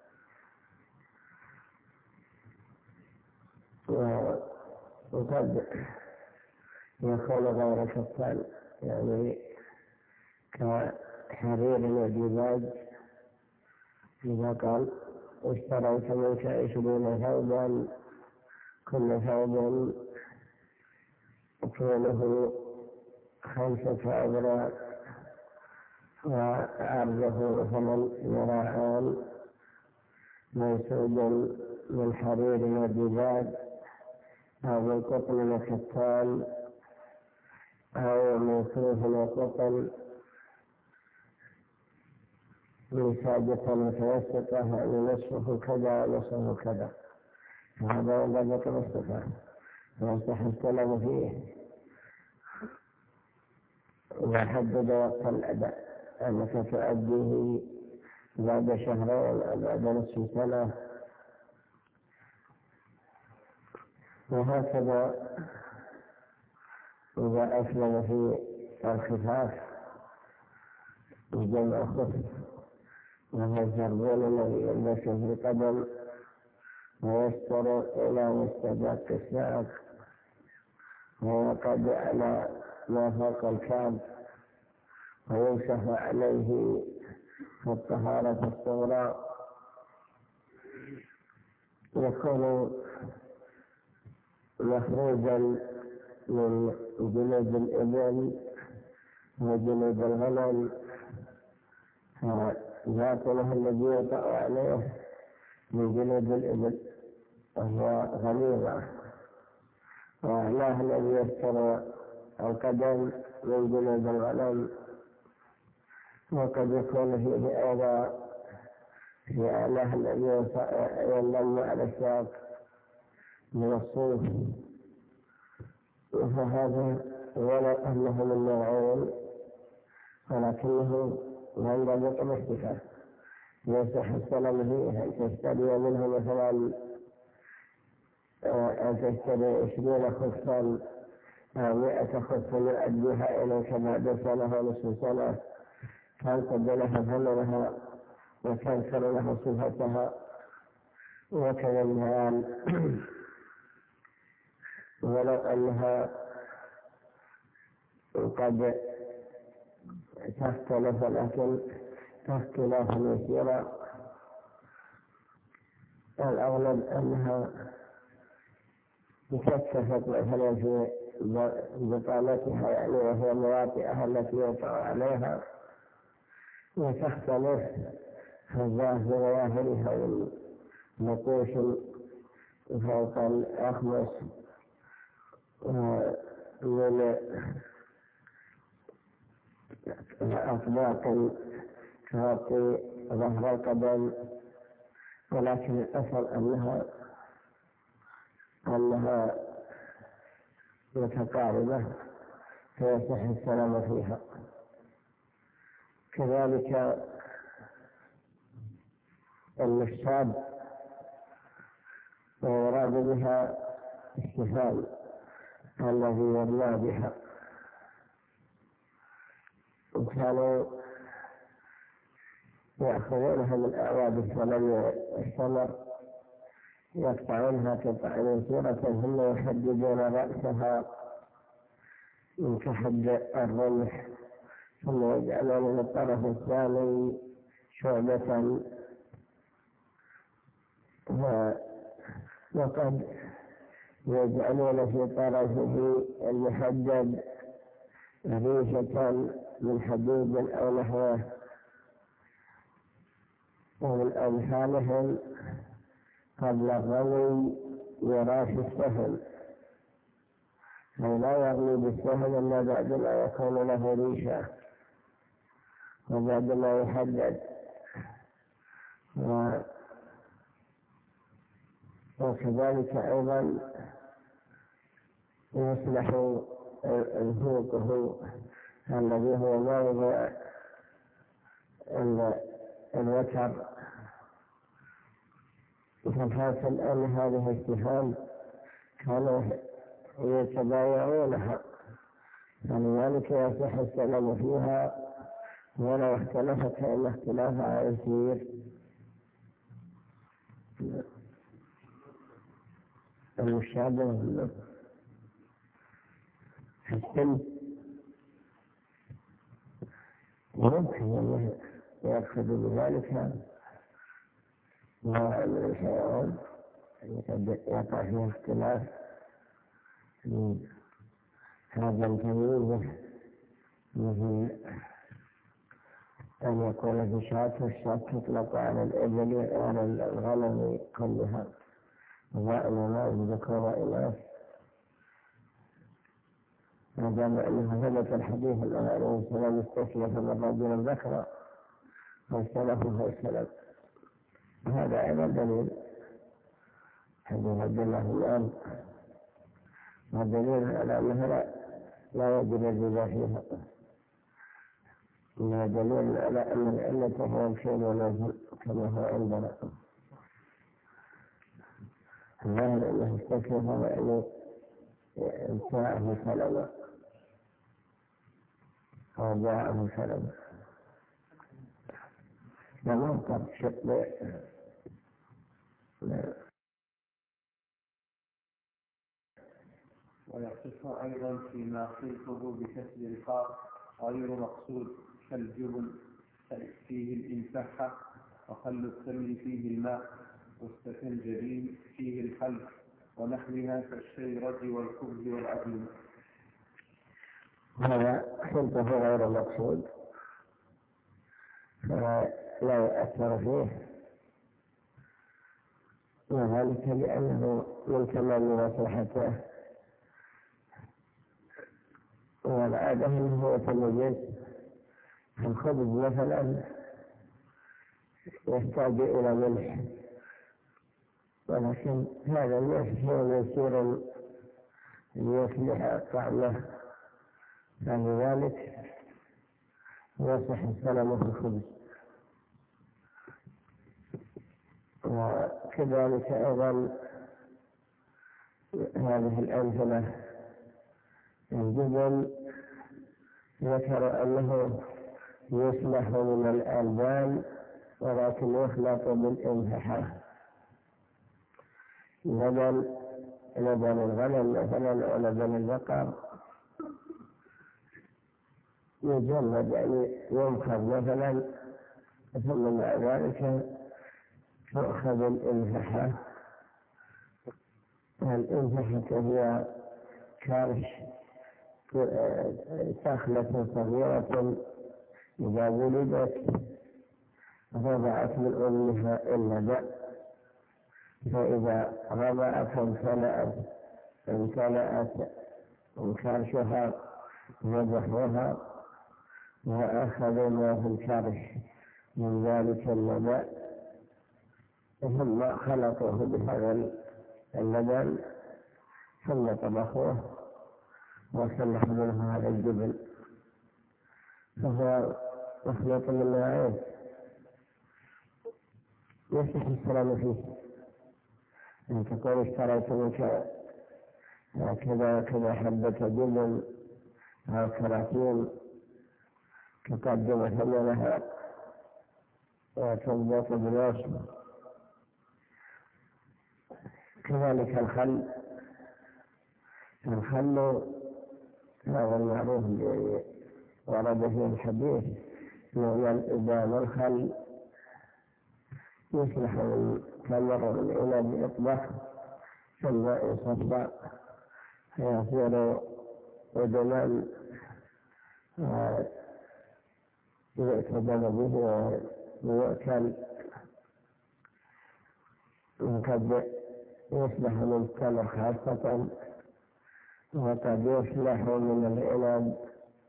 وقد يكون غير كتان، يعني كحرير وديباج. إذا قال: اشتريت منك 20 ثوبا، كل ثوب طوله 5 أذرع وعرضه مثلا ذراعان، منسوج من حرير وديباج أو من قطن وكتان أو من صوف وقطن، من سادسة متوسطة، يعني نصفه كذا ونصفه كذا، فهذا ينضبط بالصفة ويصح السلام فيه. وحدد وقت الأداء أنك تؤديه بعد شهرين أو بعد نصف سنة، وهكذا إذا أسلم في الخفاف جمع خف، وهو الزربون الذي يلبس في القدم ويستر إلى مستدق الساق، ويقعد على ما فوق الكعب، ويمسح عليه في الطهارة الصغرى. يكون مخروجا من جلود الإبل وجلود الغنم، باطنه الذي يطأ عليه من جلود الإبل وهو غليظة، وأعلاه الذي يستر القدم من جلود الغنم، وقد يكون فيه أيضا في أعلاه الذي ينضم على الساق من الصوف. فهذا ولو أنه من نوعين ولكنه ينضبط بالصفة. يصح السلام فيه أن تشتري منه مثلا أن تشتري 20 خفا أو 100 خفا يؤديها إليك بعد سنة ونصف سنة، تنقض لها ثمنها وتنكر له صفتها. وكذا المال ولو أنها قد تختلف لكن اختلافا يسيرا، الأغلب أنها تكثفت مثلا في بطانتها، يعني وهي مواطئها التي يطع عليها، وتختلف في ظواهرها من نقوش فوق الأخمس ومن أطباق تغطي ظهر القدم، ولكن الأصل أنها متقاربة فيصح السلام فيها. كذلك المشاب ويراد بها السفال الذي يرمى بها، وكانوا يأخذونها من أعواد السلم والسمر، يقطعونها قطعا يسيرة ثم يحددون رأسها من كحد الرمح، ثم يجعلون من الطرف الثاني شعبة، وقد يجعلون في طرفه المحدد ريشة من حديد أو نحوه. ومن أمثالهم قبل الرمي يراش السهم، أي لا يرمي بالسهم إلا بعد ما يكون له ريشة وبعد ما يحدد. وكذلك أيضا يصلح الفوقه الذي هو موضع الوتر. فالحاصل أن هذه السهام كانوا يتبايعونها، فلذلك يصح السلام فيها ولو اختلفت فإن اختلافها يسير. المشابه في السن يمكن أن يأخذ بذلك نوع من الحيوان يقع فيه اختلاف في هذا التمييز، مثل أن يكون في شاة، والشاة تطلق على الإبل وعلى الغنم كلها، وما الذكور وإناث، ما دام أنه ثبت الحديث أنه عليه السلام استسلف من رجل ذكر فاستلفه السلام. هذا أيضا دليل حديث عبد الله بن عمرو، ودليل على أنه لا يجب الربا فيها، إنه دليل على أن العلة هو الشيء والوزن كما هو عندنا. الظاهر أنه استسلف وأنه ابتاعه سلما أو باعه سلما، فمنكر ويصح أيضا فيما خلطه بكسر الخاء غير مقصود كالجبن فيه الإنفحة وخل التمر فيه الماء والسفنجبين فيه الخل ونحوها كالشيرة والخبز والعدل. هذا خلطه غير مقصود فلا يؤثر فيه، وذلك لأنه من تمام مصلحته، والعادة أنه يتميز. الخبز مثلا يحتاج إلى ملح، ولكن هذا الملح هو يسير ليصلح طعمه، فلذلك يصح السلام في الخبز. وكذلك أيضا هذه الأمثلة الجبن ذكر أنه يصلح من الألبان ولكن يخلط بالإنفحة، لبن الغنم مثلا أو لبن البقر يجلد، يعني ينخر مثلا، ثم مع ذلك تؤخذ الإنفحة. الإنفحة هي كرش سخلة صغيرة إذا ولدت رضعت من أمها اللبن، فإذا رضعت امتلأت كرشها وضحوها وأخذوا ما في الكرش من ذلك اللبن، ثم خلطوه بهذا اللبن ثم طبخوه وسلحوا منه هذا الجبن، فهو مخلوط من نوعين يصح السلام فيه. أن تكون اشتريت منك كذا حبة جبن أو كراتين تقدم ثمنها وتضبط بالوصف. كذلك الخل هذا المعروف ورد فيه الحديث إذا الخل يصلح من تمر العنب يطبخ ثم يصفى فيصير ودما يعتبر به ويؤكل، وقد يصلح من التمر خاصة، وقد يصلح من العنب.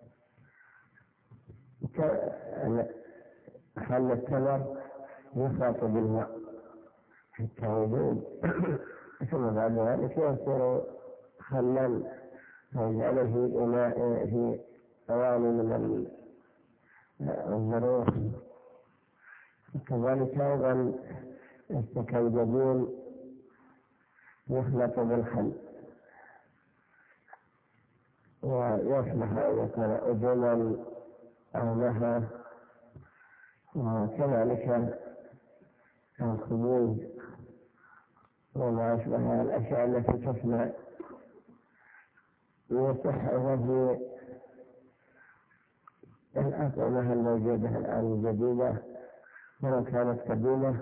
خل التمر يخلط بالماء حتى يذوب، ثم بعد ذلك يصير خلا ويجعله في إناء في أواني من الظروف. كذلك أيضا السكنجبين يخلط بالخل ويصلح أن يكون أجلا أو لها. وكذلك الخبز وما أشبه الأشياء التي تصنع يصح في الأطعمة الموجودة الآن الجديدة ولو كانت قديمة.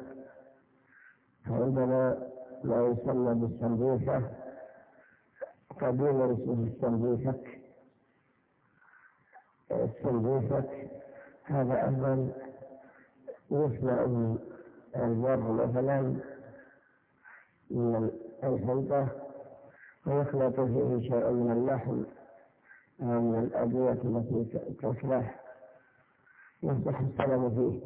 فعندنا ما يسمى بالسمبوسة، قديما اسمه السمبوسة. هذا أيضا يصنع من البر مثلا من الحنطة ويخلط فيه شيء من اللحم أو من الأدوية التي تصلح، يصح السلام فيه.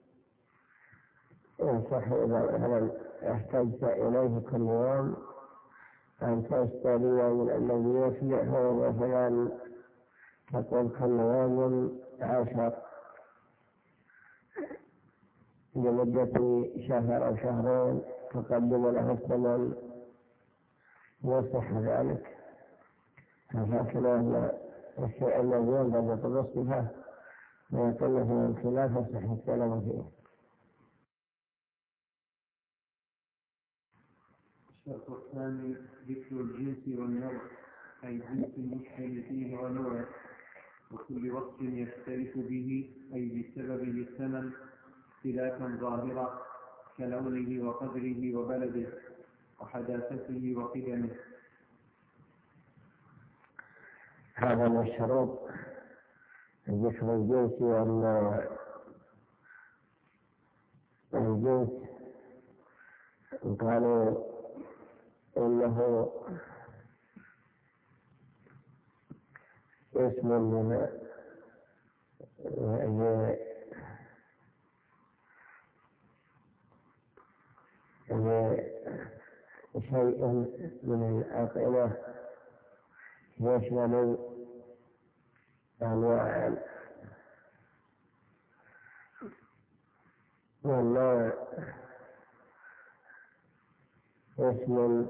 يصح إذا مثلا احتجت إليه كل يوم أن تشتري من الذي يصلحه مثلا تقول كل يوم 10 لمدة شهر أو شهرين تقدم له الثمن، يصح ذلك. فهكذا الشيء الذي ينبغي بنصفه ويكون له الخلاف يصح السلام فيه. الشرط الثاني ذكر الجنس والنوع، أي جنس المشكل فيه ونوعه، وكل وصف يختلف به أي بسببه الثمن اختلافا ظاهرا كلونه وقدره وبلده وحداثته وقدمه. هذا من الشروط ذكر الجنس والنوع. الجنس قالوا إنه اسم شيء من الأطعمة يشمل أنواعا، والنوع اسم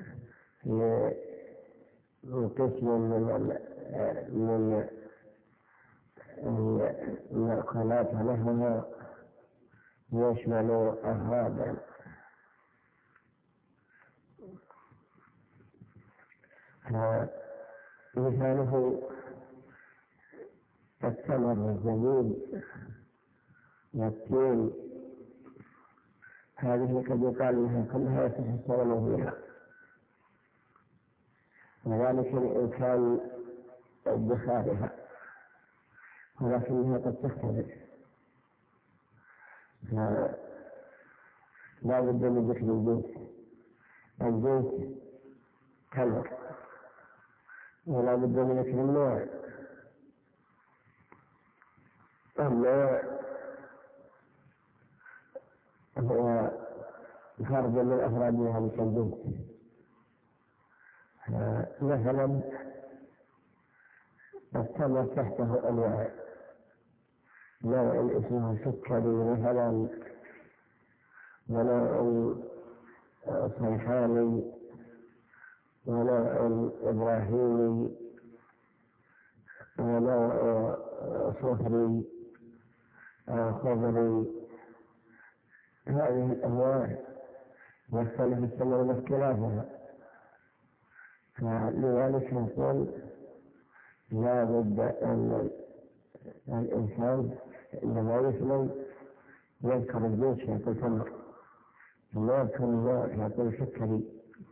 قسم من المأكولات لها يشمل أفرادا. مثاله التمر والزبيب والتين، هذه قد يقال لها كلها يتحصلون فيها، وذلك لإمكان ادخارها، ولكنها قد تختلف، لا بد من ذكر الجنس. الجنس تمر، ولا بد من ذكر النوع. النوع هو فرد من أفراد ذلك الجنس. مثلا التمر تحته أنواع، نوع اسمه سكري مثلا، ونوع صيحاني، ونوع إبراهيمي، ونوع صفري أو خضري. هذه الأنواع يختلف الثمر باختلافها، فلذلك نقول لا بد أن الإنسان عندما يسلم يذكر الجنس يقول تمر، ثم يذكر النوع يقول سكري،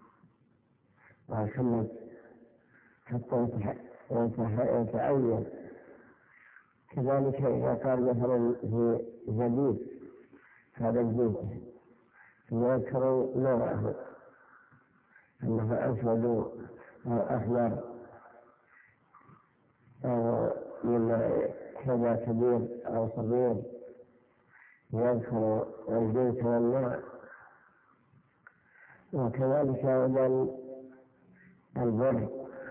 ثم حتى يتعين. كذلك إذا قال مثلا في زبيب هذا الجنس ثم يذكر نوعه أنه أسود أو أحمر أو من كذا كبير أو صغير، يذكر الجنس والنوع. وكذلك أيضا البر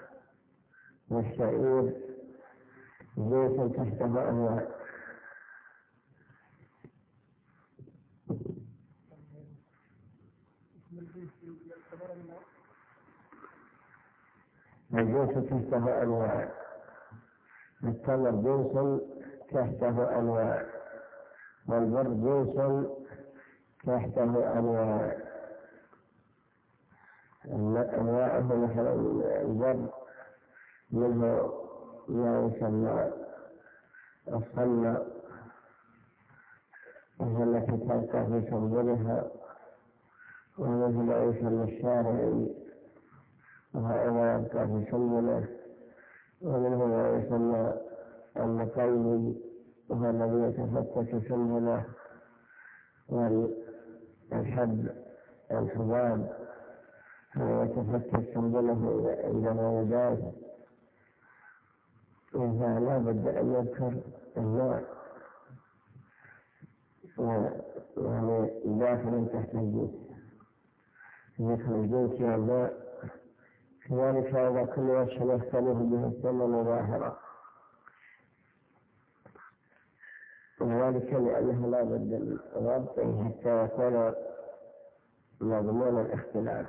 والشعير جنس تحته أنواع. الجنس تحته أنواع، التمر جنس تحته أنواع، والبر جنس تحته أنواع. أنواعه مثلا البر منه ما يسمى الصلة، وهي التي تلقى في سنبلها، ومنه ما يسمى الشارعي وهذا يبقى في سنبله، ومنه ما يسمى النقيل وهو الذي يتفتت سنبله، والحب الحباب هو يتفتت سنبله عندما يداس. إذا لا بد أن يذكر النوع يعني داخل تحت الجنس، ذكر الجنس والنوع. كذلك إذا كل وصف يختلف به الثمن ظاهرا، وذلك لأنه لا بد من ربطه حتى يكون مضمون الاختلاف.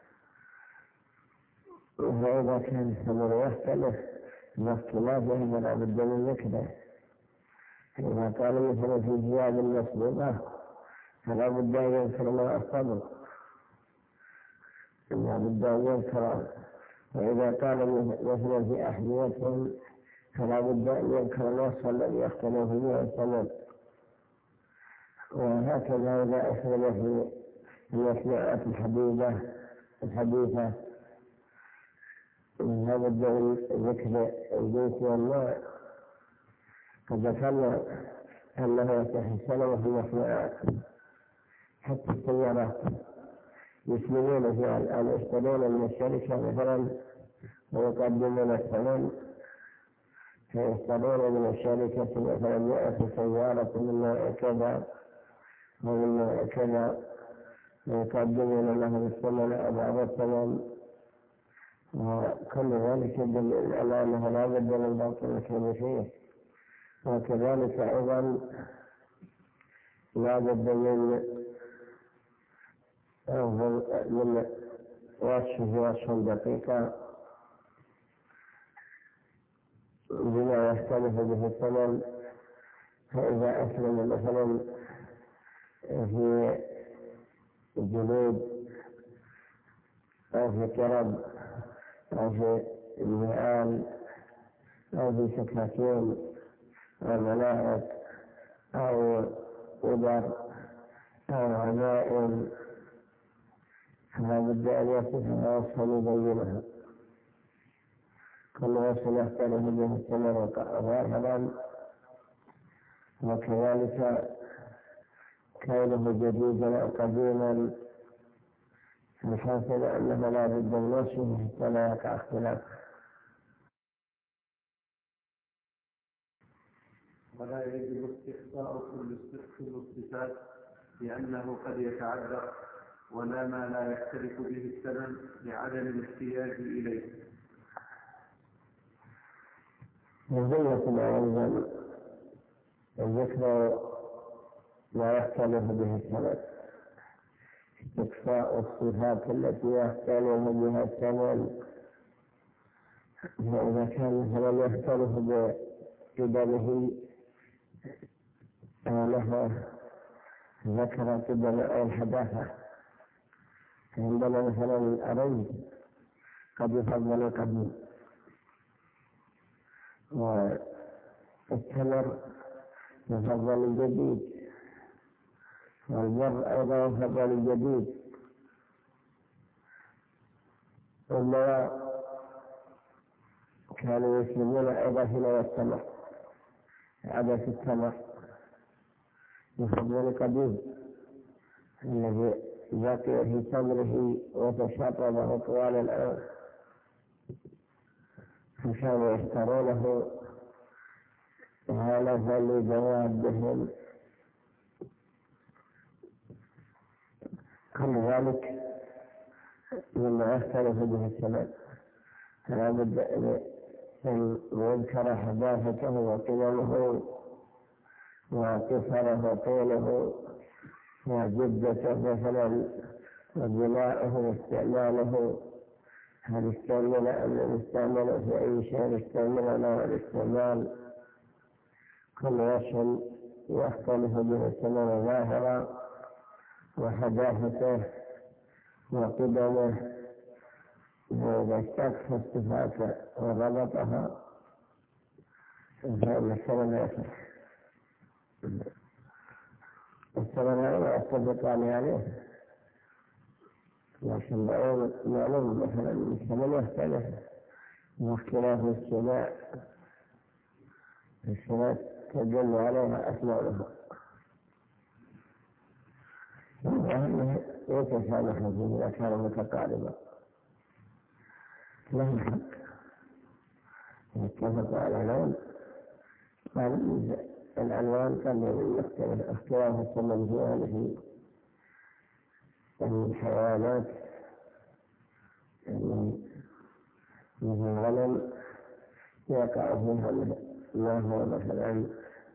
وإذا كان الثمن يختلف باختلافه فلا بد من ذكره. إذا قال مثلا في زياد المسبوقة فلا بد أن يذكر ما الصبر، لا بد أن يذكر. وإذا قال مثلا في أحذيتهم فلا بد أن يذكر الوصف الذي يختلف به الثمن. وهكذا إذا أسلم في المصنوعات الحديثة لا بد من ذكر الجنس والنوع. قد ذكرنا أنه يصح السلم في المصنوعات حتى السيارات يسلمون فيها الآن، يشترون من الشركة مثلا ويقدمون الثمن، فيشترون من الشركة مثلا 100 سيارة من نوع كذا ومن نوع كذا، ويقدمون لهم الثمن أو بعض الثمن، وكل ذلك يدل على أنه لا بد من ضبط الكلمة فيه. وكذلك أيضا لا بد من وصف دقيقة بما يختلف به الثمن. فإذا أسلم مثلا في جلود أو في كرب أو في المئان أو في سكاكين أو ملاعق أو إبر أو عمائم، فلا بد أن يصفها وصفا يبينها. كل وصف يختلف به الثمن ظاهرا. وكذلك كونه جديدا أو قديما، الحاصل أنه لا بد من وصفه حتى لا يقع اختلاف. ولا يجب استقصاء كل الصفات لأنه قد يتعذر، ولا ما لا يختلف به الثمن لعدم الاحتياج إليه. من جملة ما يلزم الذكر ما يختلف به الثمن، استقصاء الصفات التي يختلف بها الثمن. فإذا كان مثلا يختلف بقدمه أو له ذكر قدم أو الحداثة، عندنا مثلا الأرز قد يفضل القديم، والتمر يفضل الجديد، والبر أيضا يفضل الجديد. والمواء كانوا يسلمون أيضا في نوى التمر، عدس التمر يفضل القديم الذي بقي في تمره وتشربه طوال العام، فكانوا يشترونه غالبا لجوابهم. كل ذلك مما يختلف به الثمن، فلا بد أن يذكر حداثته وقيمه وقصره وطوله وجدته مثلا وبناؤه واستعماله، هل استعمل أم يستعمل في أي شيء استعمل نوع الاستعمال. كل وصف يختلف به الثمن ظاهرا وحداثته وقدمه. وإذا استكفى الصفات وضبطها فإن الثمن يصح. الثمن لا يتفقان عليه، لكن معلوم مثلا الثمن يختلف واختلاف الصناع تدل عليها أسمائها، وأنه يتسامح إذا كان متقاربا له الحق. يتفق على لون قال الألوان قد يختلف اختلاف الثمن في هذه الحيوانات، مثل الغنم يقع فيها ما هو مثلا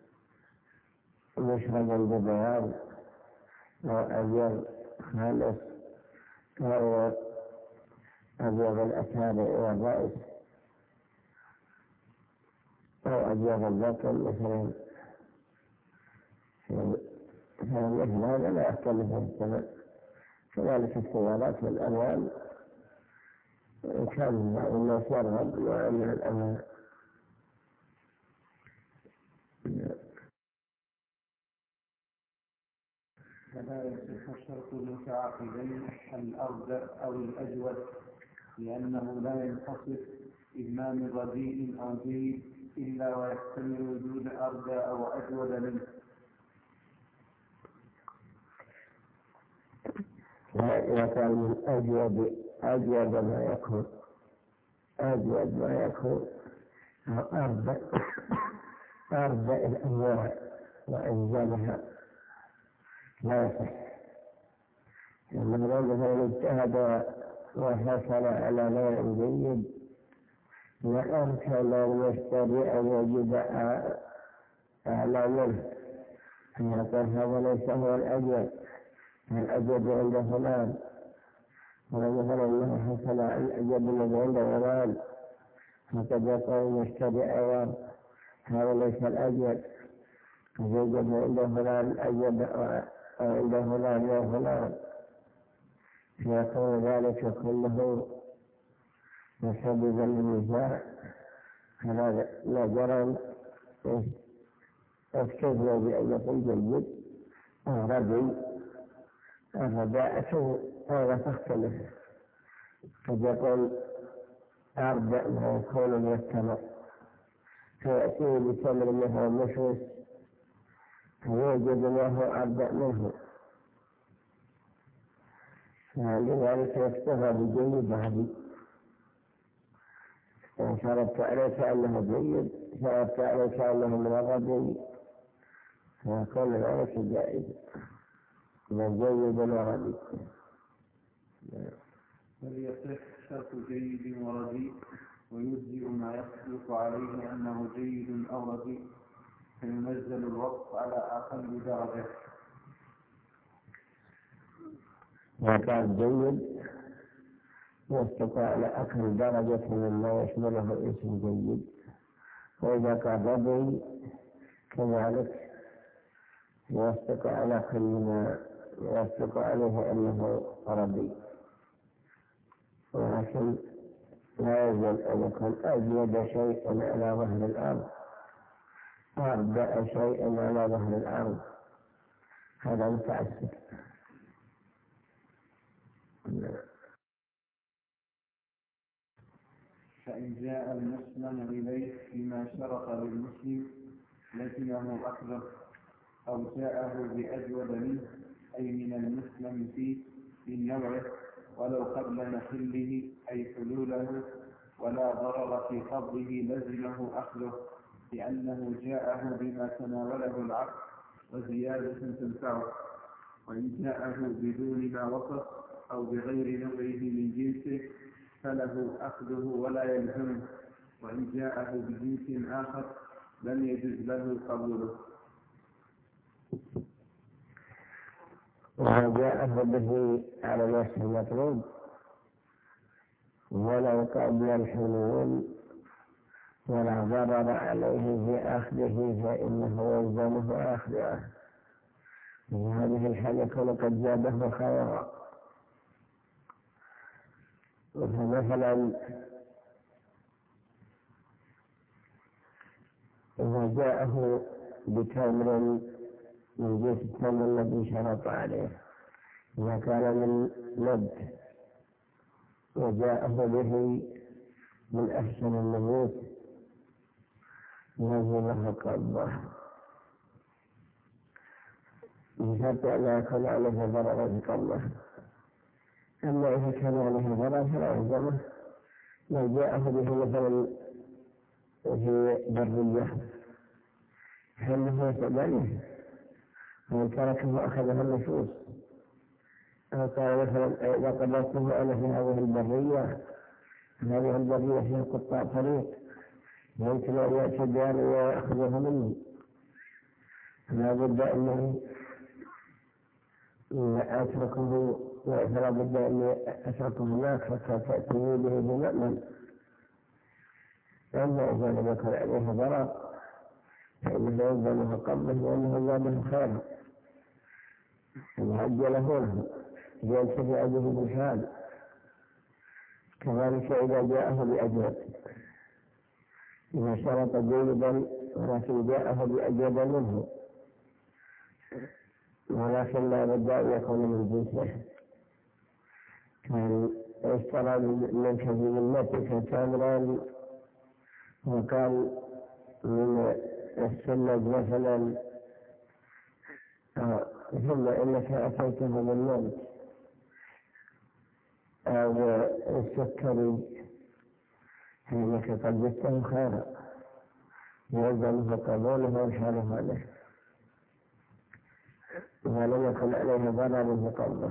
مشربا ببياض أو أبيض خالص أو أبيض الأتابع والرأس أو أبيض البطن مثلا، فمثل هذا لا يختلف في الثمن. كذلك السيارات والألوان كان بعض الناس يرغب وأن الأمر فلا يصح شرط المتعاقدين الأرض أو الأجود، لأنه لا ينحصر إما من رديء أو جيد إلا ويحتمل وجود أرض أو أجود منه. وكان من أجود ما يكون أرض الأنواع وأنزلها لا يصح، لأن الرجل اجتهد وحصل على نوع جيد وأمكن المشتري أن يجد أعلى منه، فيقول هذا ليس هو الأجود عند فلان، ولمثلا أنه حصل على الأجود الذي عند فلان، فقد يقول المشتري أيضا هذا ليس الأجود، يوجد عند فلان الأجود أو عند فلان وفلان، فيكون ذلك كله مسببا للنزاع. فلا لا جرم اكتفوا بأن يكون جيد أو ردي. الرداءة هذا تختلف، قد يكون أربع ما يكون من التمر، فيأتيه بتمر مثل مشوش فيوجد له أربع منه، لذلك يكتفى بجيد هذه. إن شرطت عليك أنه جيد شرطت عليك أنه من الردي، فيكون ذلك جائز من جيد وردي. فليصح شرط جيد ورديء، ويجزئ ما يصدق عليه أنه جيد أو رديء، فينزل الوقف على أقل درجة. وكان جيد يصدق على أقل درجة مما يشمله اسم جيد، وإذا كان ردي كذلك يصدق على كل ما يصدق عليه أنه ردي، ولكن لا يجب أن يكون أجود شيء على ظهر الأرض وأردأ شيء على ظهر الأرض، هذا متعسف. فإن جاء المسلم إليه فيما شرط للمسلم لزمه أخذه، أو جاءه بأجود منه أي من المسلم فيه من نوعه ولو قبل محله أي حلوله، ولا ضرر في قبضه لزمه أخذه، لأنه جاءه بما تناوله العقل وزيادة تنفعه. وإن جاءه بدون ما وصف أو بغير نوعه من جنسه فله أخذه ولا يلزمه، وإن جاءه بجنس آخر لم يجوز له قبوله. وجاءه به على نفس المطلوب ولو قبل الحلول ولا ضرر عليه في أخذه فإنه يلزمه أخذه، وهذه الحال يكون قد زاده خيرا. فمثلا إذا جاءه بتمر من جنس التمر الذي شرط عليه، إذا كان من نبت وجاءه به من أحسن النبوت لزمه قبضه، بشرط أن لا يكون عليه ضرر في قبضه. أما إذا كان عليه ضرر فلا يلزمه. لو جاءه به مثلا في برية فإنه يتبعه، وإن تركه أخذه النفوس، أو قال مثلا إذا قدرته أنا في هذه البرية فيها قطاع طريق يمكن أن يأتي بأن ويأخذه مني، لا بد أنه أتركه، فلا بد أن أتركه هناك حتى تأتي به بمأمن. أما إذا لم يكن عليه ضرر فإنه يلزمه قبضه لأنه زاده خيرا، وعجله له لينتفع به بالحال. كذلك إذا جاءه بأجود، إذا شرط جيدا ولكن جاءه بأجود منه ولكن لا بد أن يكون من جنسه، كان اشترى من كذبنتك تمرا وقال من السنة مثلا ثم إنك أتيته بالنبت أو السكري فإنك قد جدته خيرا يلزمه قبوله وإرحاله له ولم يكن عليه ضرر بقبضه.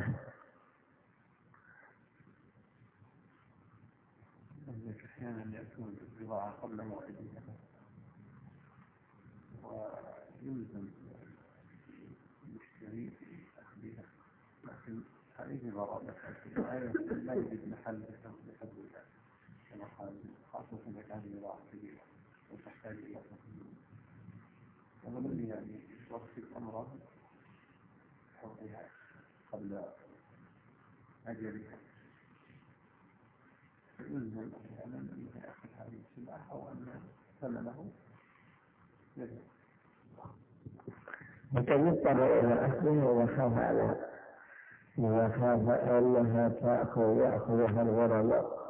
أحيانا يأتون بالبضاعة قبل موعدها ويلزم المشتري أخذها، لكن هذه ضرر لا يجد محل بحد الله كما قال، خاصة إذا كان بضاعة كبيرة وتحتاج إلى ومن يعني وقت الأمر حقها قبل أجلها يلزم أحيانا أن يأخذ هذه السلعة أو أن ثمنه يجب. وكان يضطر إلى أخذها وخاف عليها، وخاف أنها يأخذها الغرماء،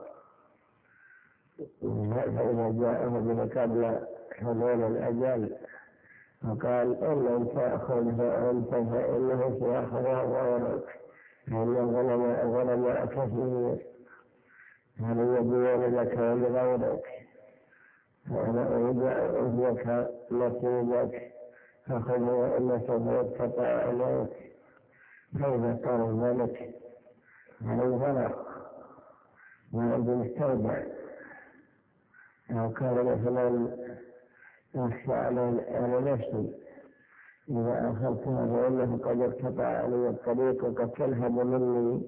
فإذا جاءه به قبل حلول الأجل فقال إن لم تأخذها أنت فإنه سيأخذها غيرك، فإن الغرماء كثير هل يبين لك ولغيرك، فأنا أريد أن أهلك نصيبك فخذه وإن سوف يتقطع عليك، فإذا قال ذلك عليه ضرر وعند مستودع، أو كان مثلا يخشى على نفسي إذا أخذتها فإنه قد ارتفع علي الطريق وقد تلهب مني،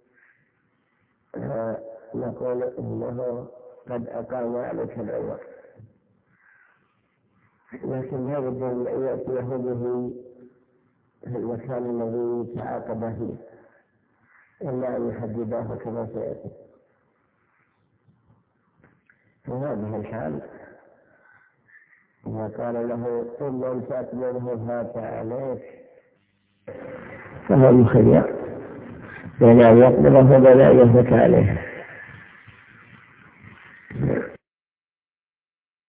نقول إنه قد أقام عليك العمر، لكن لا بد أن يأتيه به في المكان الذي تعاقب فيه إلا أن يحدده كما سيأتي. في هذه الحال إذا قال له إن لم تقبله فات عليك فهو مخير، ولا يقبله فلا يهلك عليه.